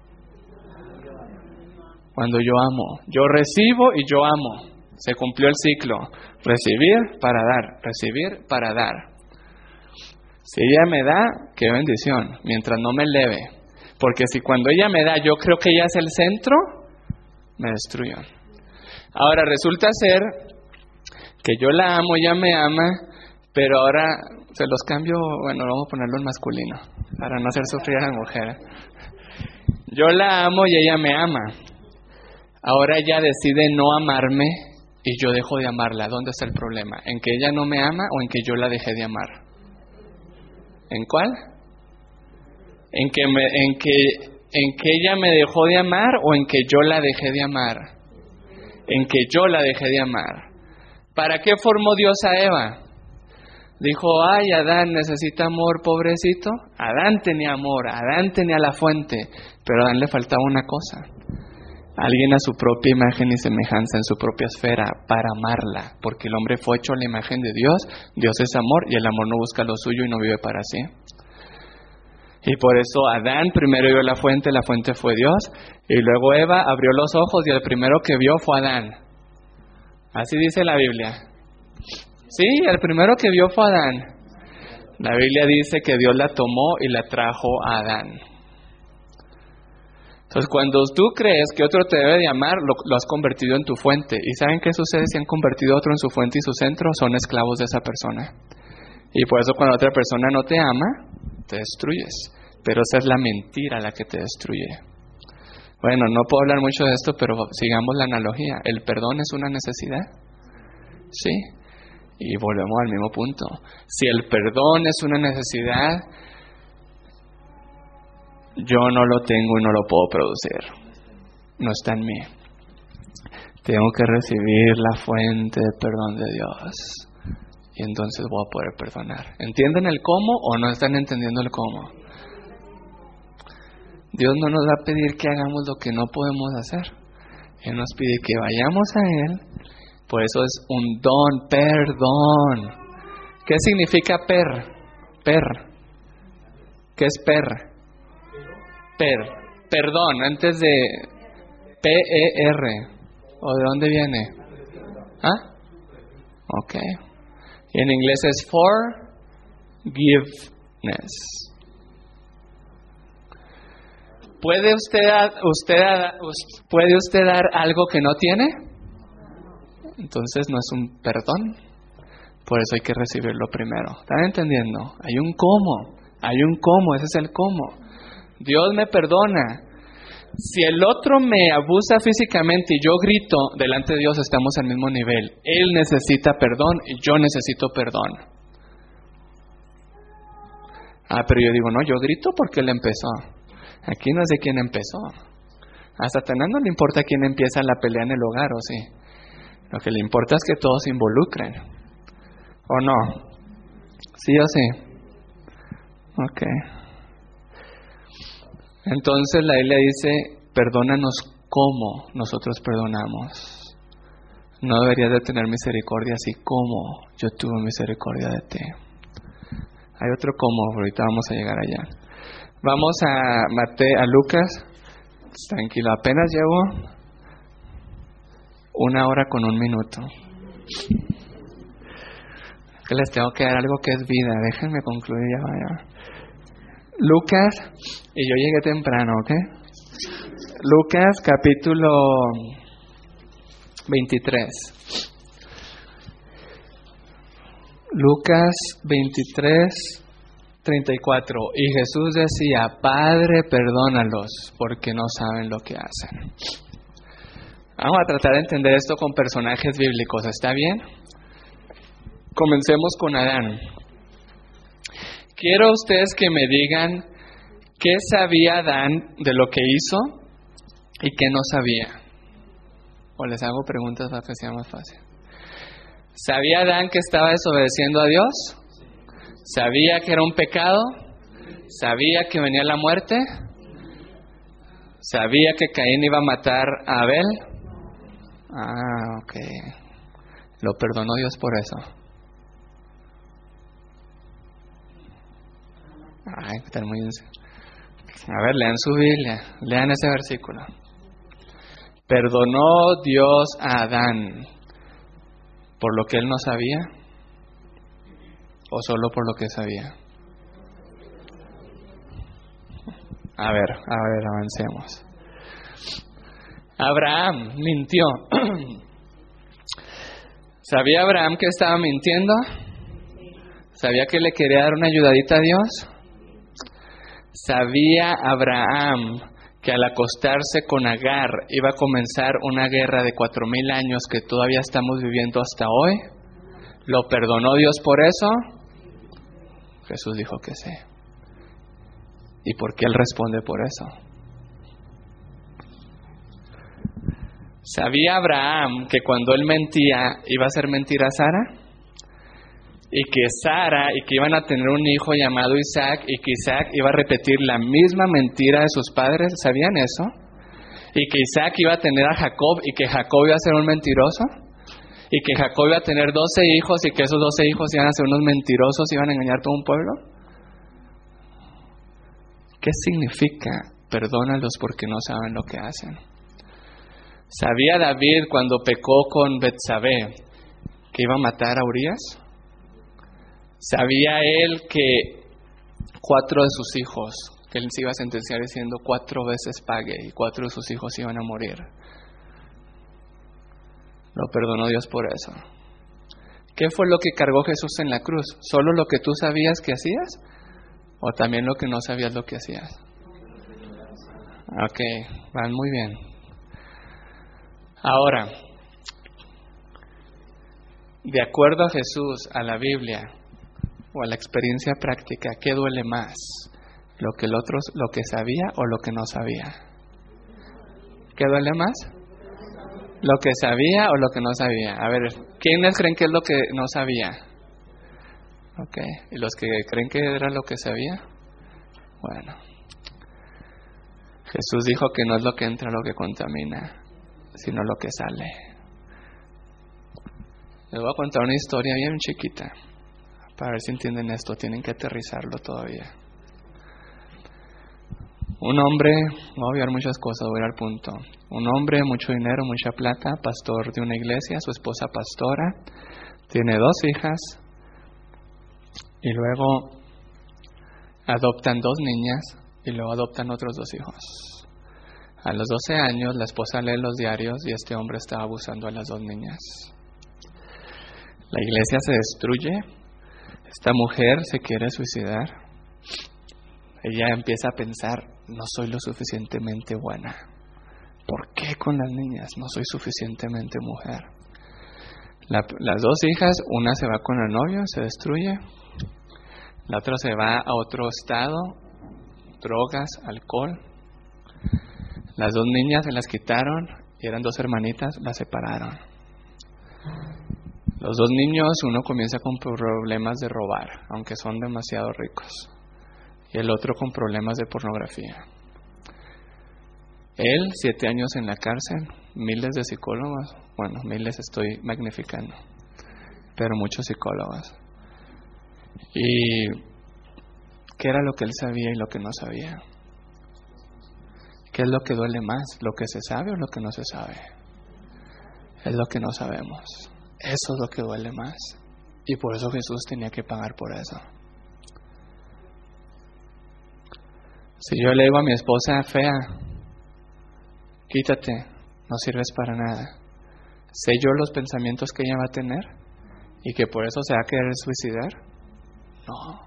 Cuando yo amo. Yo recibo y yo amo. Se cumplió el ciclo. Recibir para dar. Recibir para dar. Si ella me da, qué bendición. Mientras no me eleve. Porque si cuando ella me da, yo creo que ella es el centro, me destruyo. Ahora resulta ser que yo la amo, ella me ama, pero ahora se los cambio, bueno, vamos a ponerlo en masculino, para no hacer sufrir a la mujer. Yo la amo y ella me ama. Ahora ella decide no amarme y yo dejo de amarla. ¿Dónde está el problema? ¿En que ella no me ama o en que yo la dejé de amar? ¿En cuál? ¿En que, me, en que, en que ella me dejó de amar o en que yo la dejé de amar? En que yo la dejé de amar. ¿Para qué formó Dios a Eva? Dijo, ay, Adán necesita amor, pobrecito. Adán tenía amor, Adán tenía la fuente, pero a Adán le faltaba una cosa. Alguien a su propia imagen y semejanza, en su propia esfera, para amarla, porque el hombre fue hecho a la imagen de Dios. Dios es amor y el amor no busca lo suyo y no vive para sí. Y por eso Adán primero vio la fuente, la fuente fue Dios, y luego Eva abrió los ojos y el primero que vio fue Adán. Así dice la Biblia. Sí, el primero que vio fue Adán. La Biblia dice que Dios la tomó y la trajo a Adán. Entonces, cuando tú crees que otro te debe de amar, lo, lo has convertido en tu fuente. ¿Y saben qué sucede si han convertido a otro en su fuente y su centro? Son esclavos de esa persona. Y por eso cuando otra persona no te ama, te destruyes. Pero esa es la mentira la que te destruye. Bueno, no puedo hablar mucho de esto, pero sigamos la analogía. ¿El perdón es una necesidad? Sí. Y volvemos al mismo punto. Si el perdón es una necesidad, yo no lo tengo y no lo puedo producir. No está en mí. Tengo que recibir la fuente del perdón de Dios. Y entonces voy a poder perdonar. ¿Entienden el cómo o no están entendiendo el cómo? Dios no nos va a pedir que hagamos lo que no podemos hacer. Él nos pide que vayamos a Él. Por eso es un don, perdón. ¿Qué significa per? Per. ¿Qué es per? Per. Perdón, antes de P E R. ¿O de dónde viene? ¿Ah? Ok. Y en inglés es forgiveness. ¿Puede usted, usted, ¿Puede usted dar algo que no tiene? Entonces no es un perdón. Por eso hay que recibirlo primero. ¿Están entendiendo? Hay un cómo. Hay un cómo. Ese es el cómo. Dios me perdona. Si el otro me abusa físicamente y yo grito, delante de Dios estamos al mismo nivel. Él necesita perdón y yo necesito perdón. Ah, pero yo digo, no, yo grito porque él empezó. Aquí no es de quién empezó. A Satanás no le importa quién empieza la pelea en el hogar, ¿o sí? Lo que le importa es que todos se involucren. ¿O no? ¿Sí o sí? Ok. Entonces la Biblia dice, perdónanos como nosotros perdonamos. No deberías de tener misericordia así como yo tuve misericordia de ti. Hay otro como, ahorita vamos a llegar allá. Vamos a Mateo, a Lucas. Tranquilo, apenas llevo una hora con un minuto. Que les tengo que dar algo que es vida. Déjenme concluir ya, vaya. Lucas, y yo llegué temprano, ¿ok? Lucas capítulo veintitrés. Lucas veintitrés, treinta y cuatro. Y Jesús decía, Padre, perdónalos, porque no saben lo que hacen. Vamos a tratar de entender esto con personajes bíblicos, ¿está bien? Comencemos con Adán. Quiero ustedes que me digan qué sabía Adán de lo que hizo y qué no sabía. O les hago preguntas para que sea más fácil. ¿Sabía Adán que estaba desobedeciendo a Dios? ¿Sabía que era un pecado? ¿Sabía que venía la muerte? ¿Sabía que Caín iba a matar a Abel? Ah, ok. Lo perdonó Dios por eso. Ay, está muy bien. A ver, lean su Biblia, lean ese versículo. ¿Perdonó Dios a Adán por lo que él no sabía? ¿O solo por lo que sabía? A ver, a ver, avancemos. Abraham mintió. ¿Sabía Abraham que estaba mintiendo? ¿Sabía que le quería dar una ayudadita a Dios? ¿Sabía Abraham que al acostarse con Agar iba a comenzar una guerra de cuatro mil años que todavía estamos viviendo hasta hoy? ¿Lo perdonó Dios por eso? Jesús dijo que sí. ¿Y por qué él responde por eso? ¿Sabía Abraham que cuando él mentía iba a hacer mentir a Sara? Y que Sara, y que iban a tener un hijo llamado Isaac, y que Isaac iba a repetir la misma mentira de sus padres. ¿Sabían eso? y que Isaac iba a tener a Jacob y que Jacob iba a ser un mentiroso y que Jacob iba a tener doce hijos y que esos doce hijos iban a ser unos mentirosos y iban a engañar a todo un pueblo. ¿Qué significa? Perdónalos porque no saben lo que hacen. ¿Sabía David cuando pecó con Betsabé que iba a matar a Urías? ¿Sabía él que cuatro de sus hijos, que él se iba a sentenciar diciendo cuatro veces pague y cuatro de sus hijos iban a morir? Lo perdonó Dios por eso. ¿Qué fue lo que cargó Jesús en la cruz? ¿Solo lo que tú sabías que hacías? ¿O también lo que no sabías lo que hacías? Ok, van muy bien. Ahora, de acuerdo a Jesús, a la Biblia o a la experiencia práctica, ¿qué duele más? ¿Lo que el otro, lo que sabía o lo que no sabía? ¿Qué duele más? ¿Lo que sabía o lo que no sabía? A ver, ¿quiénes creen que es lo que no sabía? Ok, ¿y los que creen que era lo que sabía? Bueno, Jesús dijo que no es lo que entra lo que contamina, sino lo que sale. Les voy a contar una historia bien chiquita, para ver si entienden esto, tienen que aterrizarlo todavía. Un hombre, voy a olvidar muchas cosas, voy a ir al punto. Un hombre, mucho dinero, mucha plata, pastor de una iglesia, su esposa pastora, tiene dos hijas y luego adoptan dos niñas y luego adoptan otros dos hijos. A los doce años la esposa lee los diarios y este hombre estaba abusando a las dos niñas. La iglesia se destruye, esta mujer se quiere suicidar. Ella empieza a pensar, no soy lo suficientemente buena. ¿Por qué con las niñas no soy suficientemente mujer? La, las dos hijas, una se va con el novio, se destruye. La otra se va a otro estado, drogas, alcohol. Las dos niñas se las quitaron y eran dos hermanitas, las separaron. Los dos niños, uno comienza con problemas de robar, aunque son demasiado ricos. Y el otro con problemas de pornografía. Él, siete años en la cárcel, miles de psicólogos, bueno, miles estoy magnificando, pero muchos psicólogos. ¿Y qué era lo que él sabía y lo que no sabía? ¿Qué es lo que duele más? ¿Lo que se sabe o lo que no se sabe? Es lo que no sabemos. Eso es lo que duele más. Y por eso Jesús tenía que pagar por eso. Si yo le digo a mi esposa, fea, quítate, no sirves para nada, ¿sé yo los pensamientos que ella va a tener? ¿Y que por eso se va a querer suicidar? No.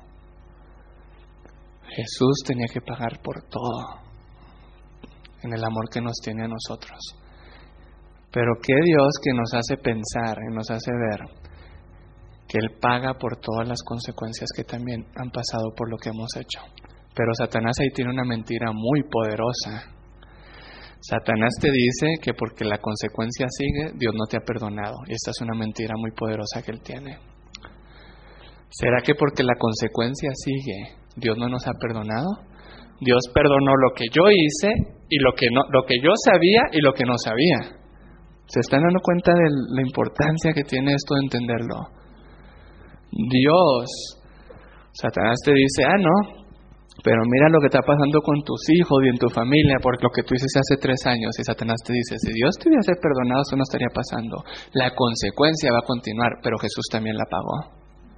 Jesús tenía que pagar por todo, en el amor que nos tiene a nosotros. Pero qué Dios que nos hace pensar y nos hace ver que Él paga por todas las consecuencias que también han pasado por lo que hemos hecho. Pero Satanás ahí tiene una mentira muy poderosa. Satanás te dice que porque la consecuencia sigue, Dios no te ha perdonado. Y esta es una mentira muy poderosa que él tiene. ¿Será que porque la consecuencia sigue, Dios no nos ha perdonado? Dios perdonó lo que yo hice y lo que no, lo que yo sabía y lo que no sabía. ¿Se están dando cuenta de la importancia que tiene esto de entenderlo? Dios, Satanás te dice, ah no, pero mira lo que está pasando con tus hijos y en tu familia por lo que tú hiciste hace tres años. Y Satanás te dice, si Dios te hubiese perdonado, eso no estaría pasando. La consecuencia va a continuar, pero Jesús también la pagó.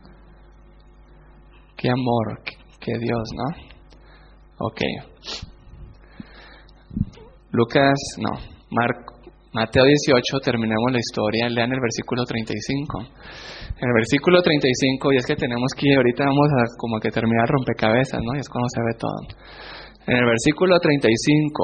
Qué amor, qué, qué Dios, ¿no? Ok. Lucas, no, Marco. Mateo dieciocho, terminamos la historia, lean el versículo treinta y cinco. En el versículo treinta y cinco, y es que tenemos que, ahorita vamos a como que terminar rompecabezas, ¿no? Y es cuando se ve todo. En el versículo treinta y cinco,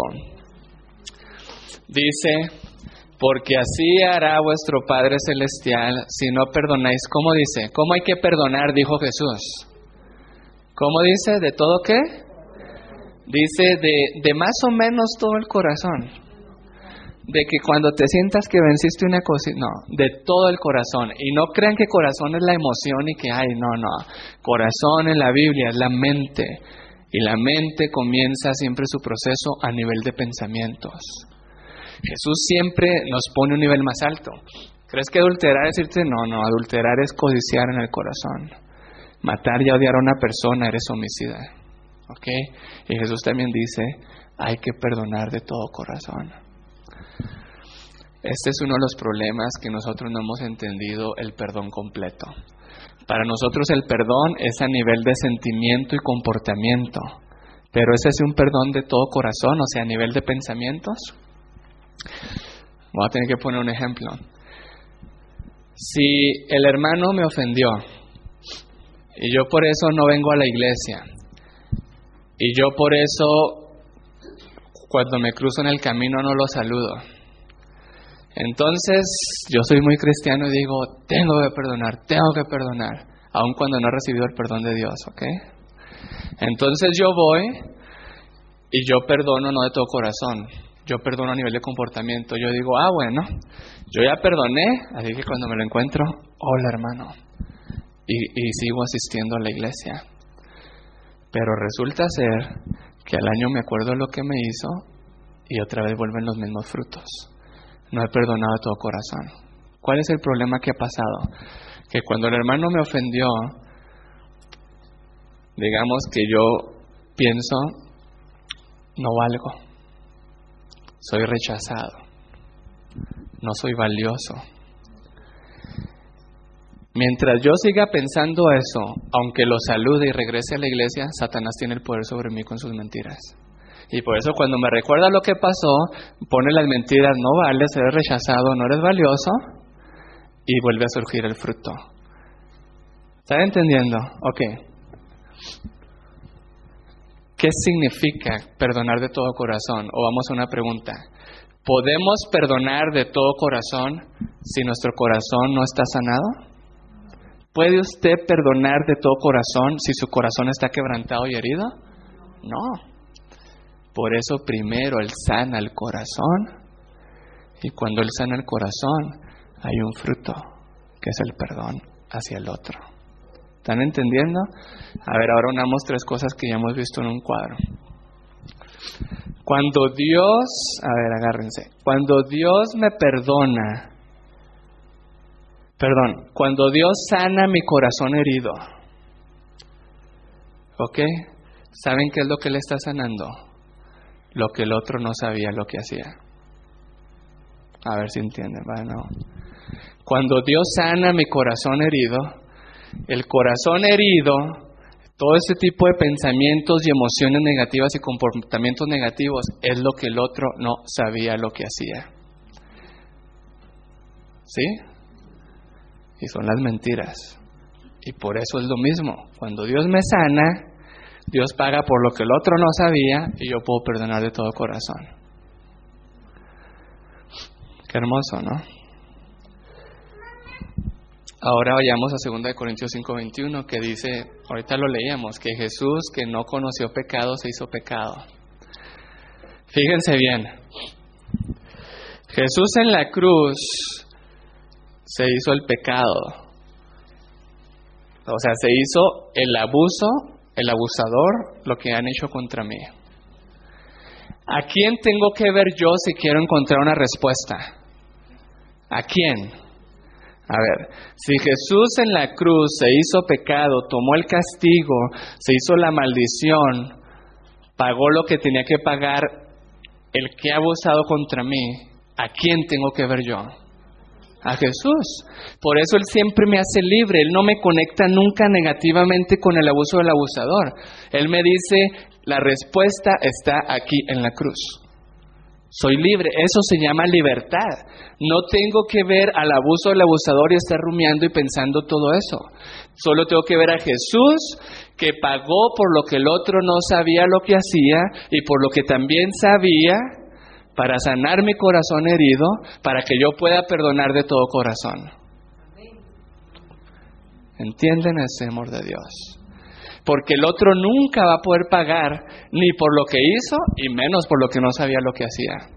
dice, porque así hará vuestro Padre Celestial si no perdonáis. ¿Cómo dice? ¿Cómo hay que perdonar? Dijo Jesús. ¿Cómo dice? ¿De todo qué? Dice de, de más o menos todo el corazón. De que cuando te sientas que venciste una cosa, no, de todo el corazón. Y no crean que corazón es la emoción y que, ay, no, no. Corazón en la Biblia es la mente. Y la mente comienza siempre su proceso a nivel de pensamientos. Jesús siempre nos pone un nivel más alto. ¿Crees que adulterar es decirte? No, no, adulterar es codiciar en el corazón. Matar y odiar a una persona, eres homicida. ¿Ok? Y Jesús también dice, hay que perdonar de todo corazón. Este es uno de los problemas que nosotros no hemos entendido, el perdón completo. Para nosotros el perdón es a nivel de sentimiento y comportamiento, pero ese es un perdón de todo corazón, o sea, a nivel de pensamientos. Voy a tener que poner un ejemplo. Si el hermano me ofendió y yo por eso no vengo a la iglesia, y yo por eso cuando me cruzo en el camino no lo saludo, entonces yo soy muy cristiano y digo, tengo que perdonar, tengo que perdonar, aun cuando no he recibido el perdón de Dios, ¿ok? Entonces yo voy y yo perdono no de todo corazón, yo perdono a nivel de comportamiento. Yo digo, ah, bueno, yo ya perdoné, así que cuando me lo encuentro, hola hermano, y, y sigo asistiendo a la iglesia. Pero resulta ser que al año me acuerdo de lo que me hizo y otra vez vuelven los mismos frutos. No he perdonado de todo corazón. ¿Cuál es el problema que ha pasado? Que cuando el hermano me ofendió, digamos que yo pienso, no valgo, soy rechazado, no soy valioso. Mientras yo siga pensando eso, aunque lo salude y regrese a la iglesia, Satanás tiene el poder sobre mí con sus mentiras. Y por eso cuando me recuerda lo que pasó, pone las mentiras, no vales, eres rechazado, no eres valioso, y vuelve a surgir el fruto. ¿Están entendiendo? Ok. ¿Qué significa perdonar de todo corazón? O vamos a una pregunta. ¿Podemos perdonar de todo corazón si nuestro corazón no está sanado? ¿Puede usted perdonar de todo corazón si su corazón está quebrantado y herido? No. Por eso primero Él sana el corazón, y cuando Él sana el corazón hay un fruto, que es el perdón hacia el otro. ¿Están entendiendo? A ver, ahora unamos tres cosas que ya hemos visto en un cuadro. Cuando Dios, a ver, agárrense, cuando Dios me perdona, perdón, cuando Dios sana mi corazón herido, ¿ok? ¿Saben qué es lo que le está sanando? Lo que el otro no sabía lo que hacía. A ver si entienden, bueno. Cuando Dios sana mi corazón herido, el corazón herido, todo ese tipo de pensamientos y emociones negativas y comportamientos negativos, es lo que el otro no sabía lo que hacía. ¿Sí? Y son las mentiras. Y por eso es lo mismo. Cuando Dios me sana, Dios paga por lo que el otro no sabía y yo puedo perdonar de todo corazón. Qué hermoso, ¿no? Ahora vayamos a segunda de Corintios cinco veintiuno, que dice, ahorita lo leíamos, que Jesús, que no conoció pecado, se hizo pecado. Fíjense bien, Jesús en la cruz se hizo el pecado. O sea, se hizo el abuso, el abusador, lo que han hecho contra mí. ¿A quién tengo que ver yo si quiero encontrar una respuesta? ¿A quién? A ver, si Jesús en la cruz se hizo pecado, tomó el castigo, se hizo la maldición, pagó lo que tenía que pagar el que ha abusado contra mí, ¿a quién tengo que ver yo? A Jesús. Por eso Él siempre me hace libre. Él no me conecta nunca negativamente con el abuso del abusador. Él me dice, la respuesta está aquí en la cruz. Soy libre. Eso se llama libertad. No tengo que ver al abuso del abusador y estar rumiando y pensando todo eso. Solo tengo que ver a Jesús, que pagó por lo que el otro no sabía lo que hacía y por lo que también sabía, para sanar mi corazón herido, para que yo pueda perdonar de todo corazón. ¿Entienden ese amor de Dios? Porque el otro nunca va a poder pagar ni por lo que hizo y menos por lo que no sabía lo que hacía.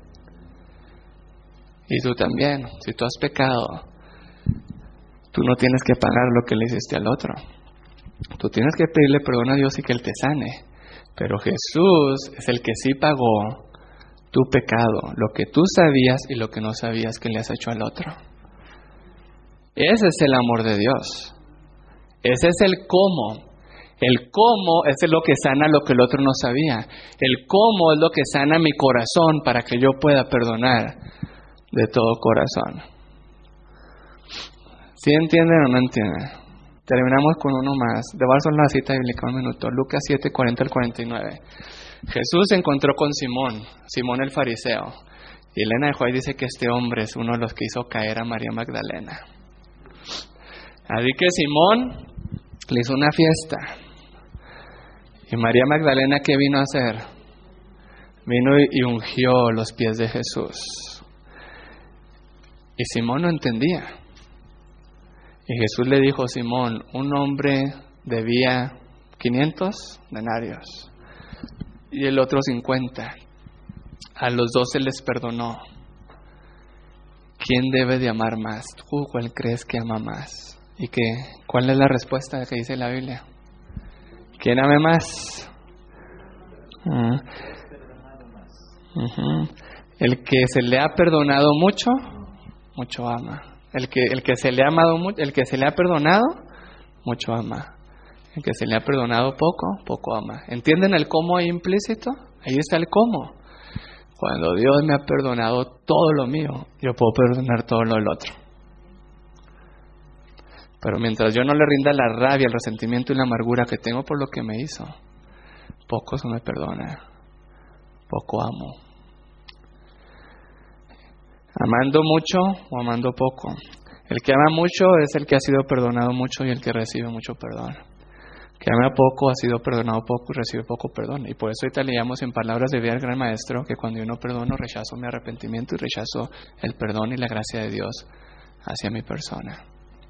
Y tú también, si tú has pecado, tú no tienes que pagar lo que le hiciste al otro. Tú tienes que pedirle perdón a Dios y que Él te sane. Pero Jesús es el que sí pagó tu pecado, lo que tú sabías y lo que no sabías que le has hecho al otro. Ese es el amor de Dios. Ese es el cómo. El cómo es lo que sana lo que el otro no sabía. El cómo es lo que sana mi corazón para que yo pueda perdonar de todo corazón. ¿Sí entienden o no entienden? Terminamos con uno más. De vaso la cita bíblica, un minuto. Lucas siete, cuarenta al cuarenta y nueve. Jesús se encontró con Simón, Simón el fariseo. Y Elena de White dice que este hombre es uno de los que hizo caer a María Magdalena. Así que Simón le hizo una fiesta. ¿Y María Magdalena qué vino a hacer? Vino y ungió los pies de Jesús. Y Simón no entendía. Y Jesús le dijo: Simón, un hombre debía quinientos denarios y el otro cincuenta. A los dos se les perdonó. ¿Quién debe de amar más? ¿Tú cuál crees que ama más? ¿Y qué? ¿Cuál es la respuesta que dice la Biblia? ¿Quién ame más? Uh, uh-huh. El que se le ha perdonado mucho, mucho ama. El que, el que se le ha amado mucho, el que se le ha perdonado, mucho ama. El que se le ha perdonado poco, poco ama. ¿Entienden el cómo ahí implícito? Ahí está el cómo. Cuando Dios me ha perdonado todo lo mío, yo puedo perdonar todo lo del otro. Pero mientras yo no le rinda la rabia, el resentimiento y la amargura que tengo por lo que me hizo, poco se me perdona, poco amo. Amando mucho o amando poco. El que ama mucho es el que ha sido perdonado mucho y el que recibe mucho perdón. El que ama poco ha sido perdonado poco y recibe poco perdón. Y por eso ahorita leíamos en palabras de vida del gran maestro que cuando yo no perdono, rechazo mi arrepentimiento y rechazo el perdón y la gracia de Dios hacia mi persona.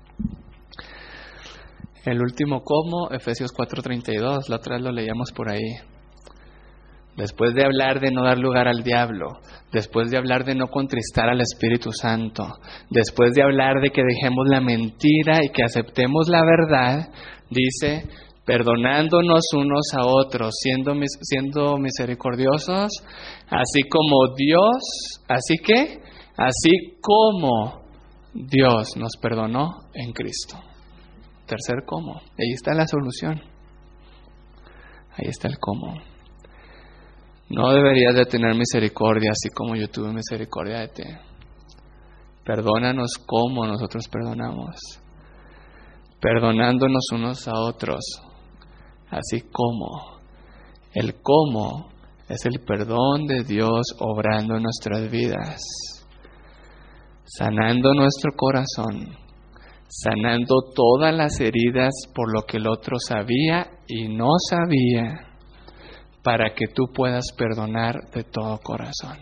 El último cómo, Efesios cuatro treinta y dos, la otra vez lo leíamos por ahí. Después de hablar de no dar lugar al diablo, después de hablar de no contristar al Espíritu Santo, después de hablar de que dejemos la mentira y que aceptemos la verdad, dice, perdonándonos unos a otros, siendo, siendo misericordiosos, así como Dios, así que, así como Dios nos perdonó en Cristo. Tercer cómo, ahí está la solución, ahí está el cómo. No deberías de tener misericordia así como yo tuve misericordia de ti. Perdónanos como nosotros perdonamos. Perdonándonos unos a otros, así como. El cómo es el perdón de Dios obrando en nuestras vidas, sanando nuestro corazón, sanando todas las heridas por lo que el otro sabía y no sabía, para que tú puedas perdonar de todo corazón.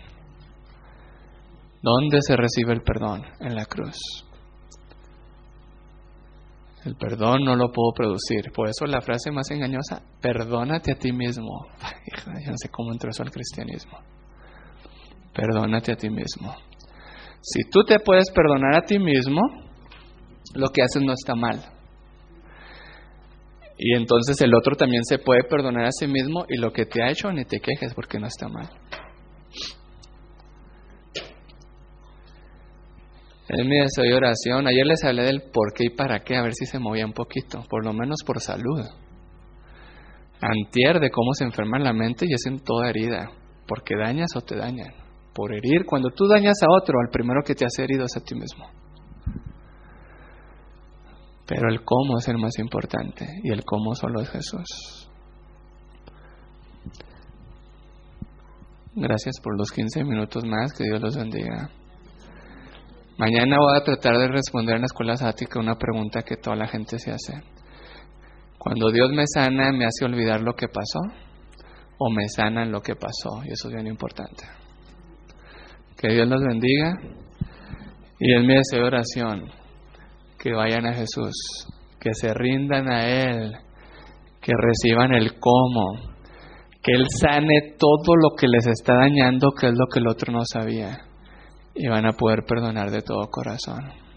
¿Dónde se recibe el perdón? En la cruz. El perdón no lo puedo producir. Por eso la frase más engañosa, perdónate a ti mismo. Ay, yo no sé cómo entró eso al cristianismo. Perdónate a ti mismo. Si tú te puedes perdonar a ti mismo, lo que haces no está mal. Y entonces el otro también se puede perdonar a sí mismo y lo que te ha hecho ni te quejes porque no está mal. Es mi deseo y oración. Ayer les hablé del por qué y para qué, a ver si se movía un poquito, por lo menos por salud. Antier de cómo se enferma la mente y es en toda herida, porque dañas o te dañan. Por herir, cuando tú dañas a otro, al primero que te hace herido es a ti mismo. Pero el cómo es el más importante, y el cómo solo es Jesús. Gracias por los quince minutos más, que Dios los bendiga. Mañana voy a tratar de responder en la escuela sática una pregunta que toda la gente se hace. Cuando Dios me sana, ¿me hace olvidar lo que pasó? ¿O me sana en lo que pasó? Y eso es bien importante. Que Dios los bendiga, y es mi deseo de oración, que vayan a Jesús, que se rindan a Él, que reciban el cómo, que Él sane todo lo que les está dañando, que es lo que el otro no sabía, y van a poder perdonar de todo corazón.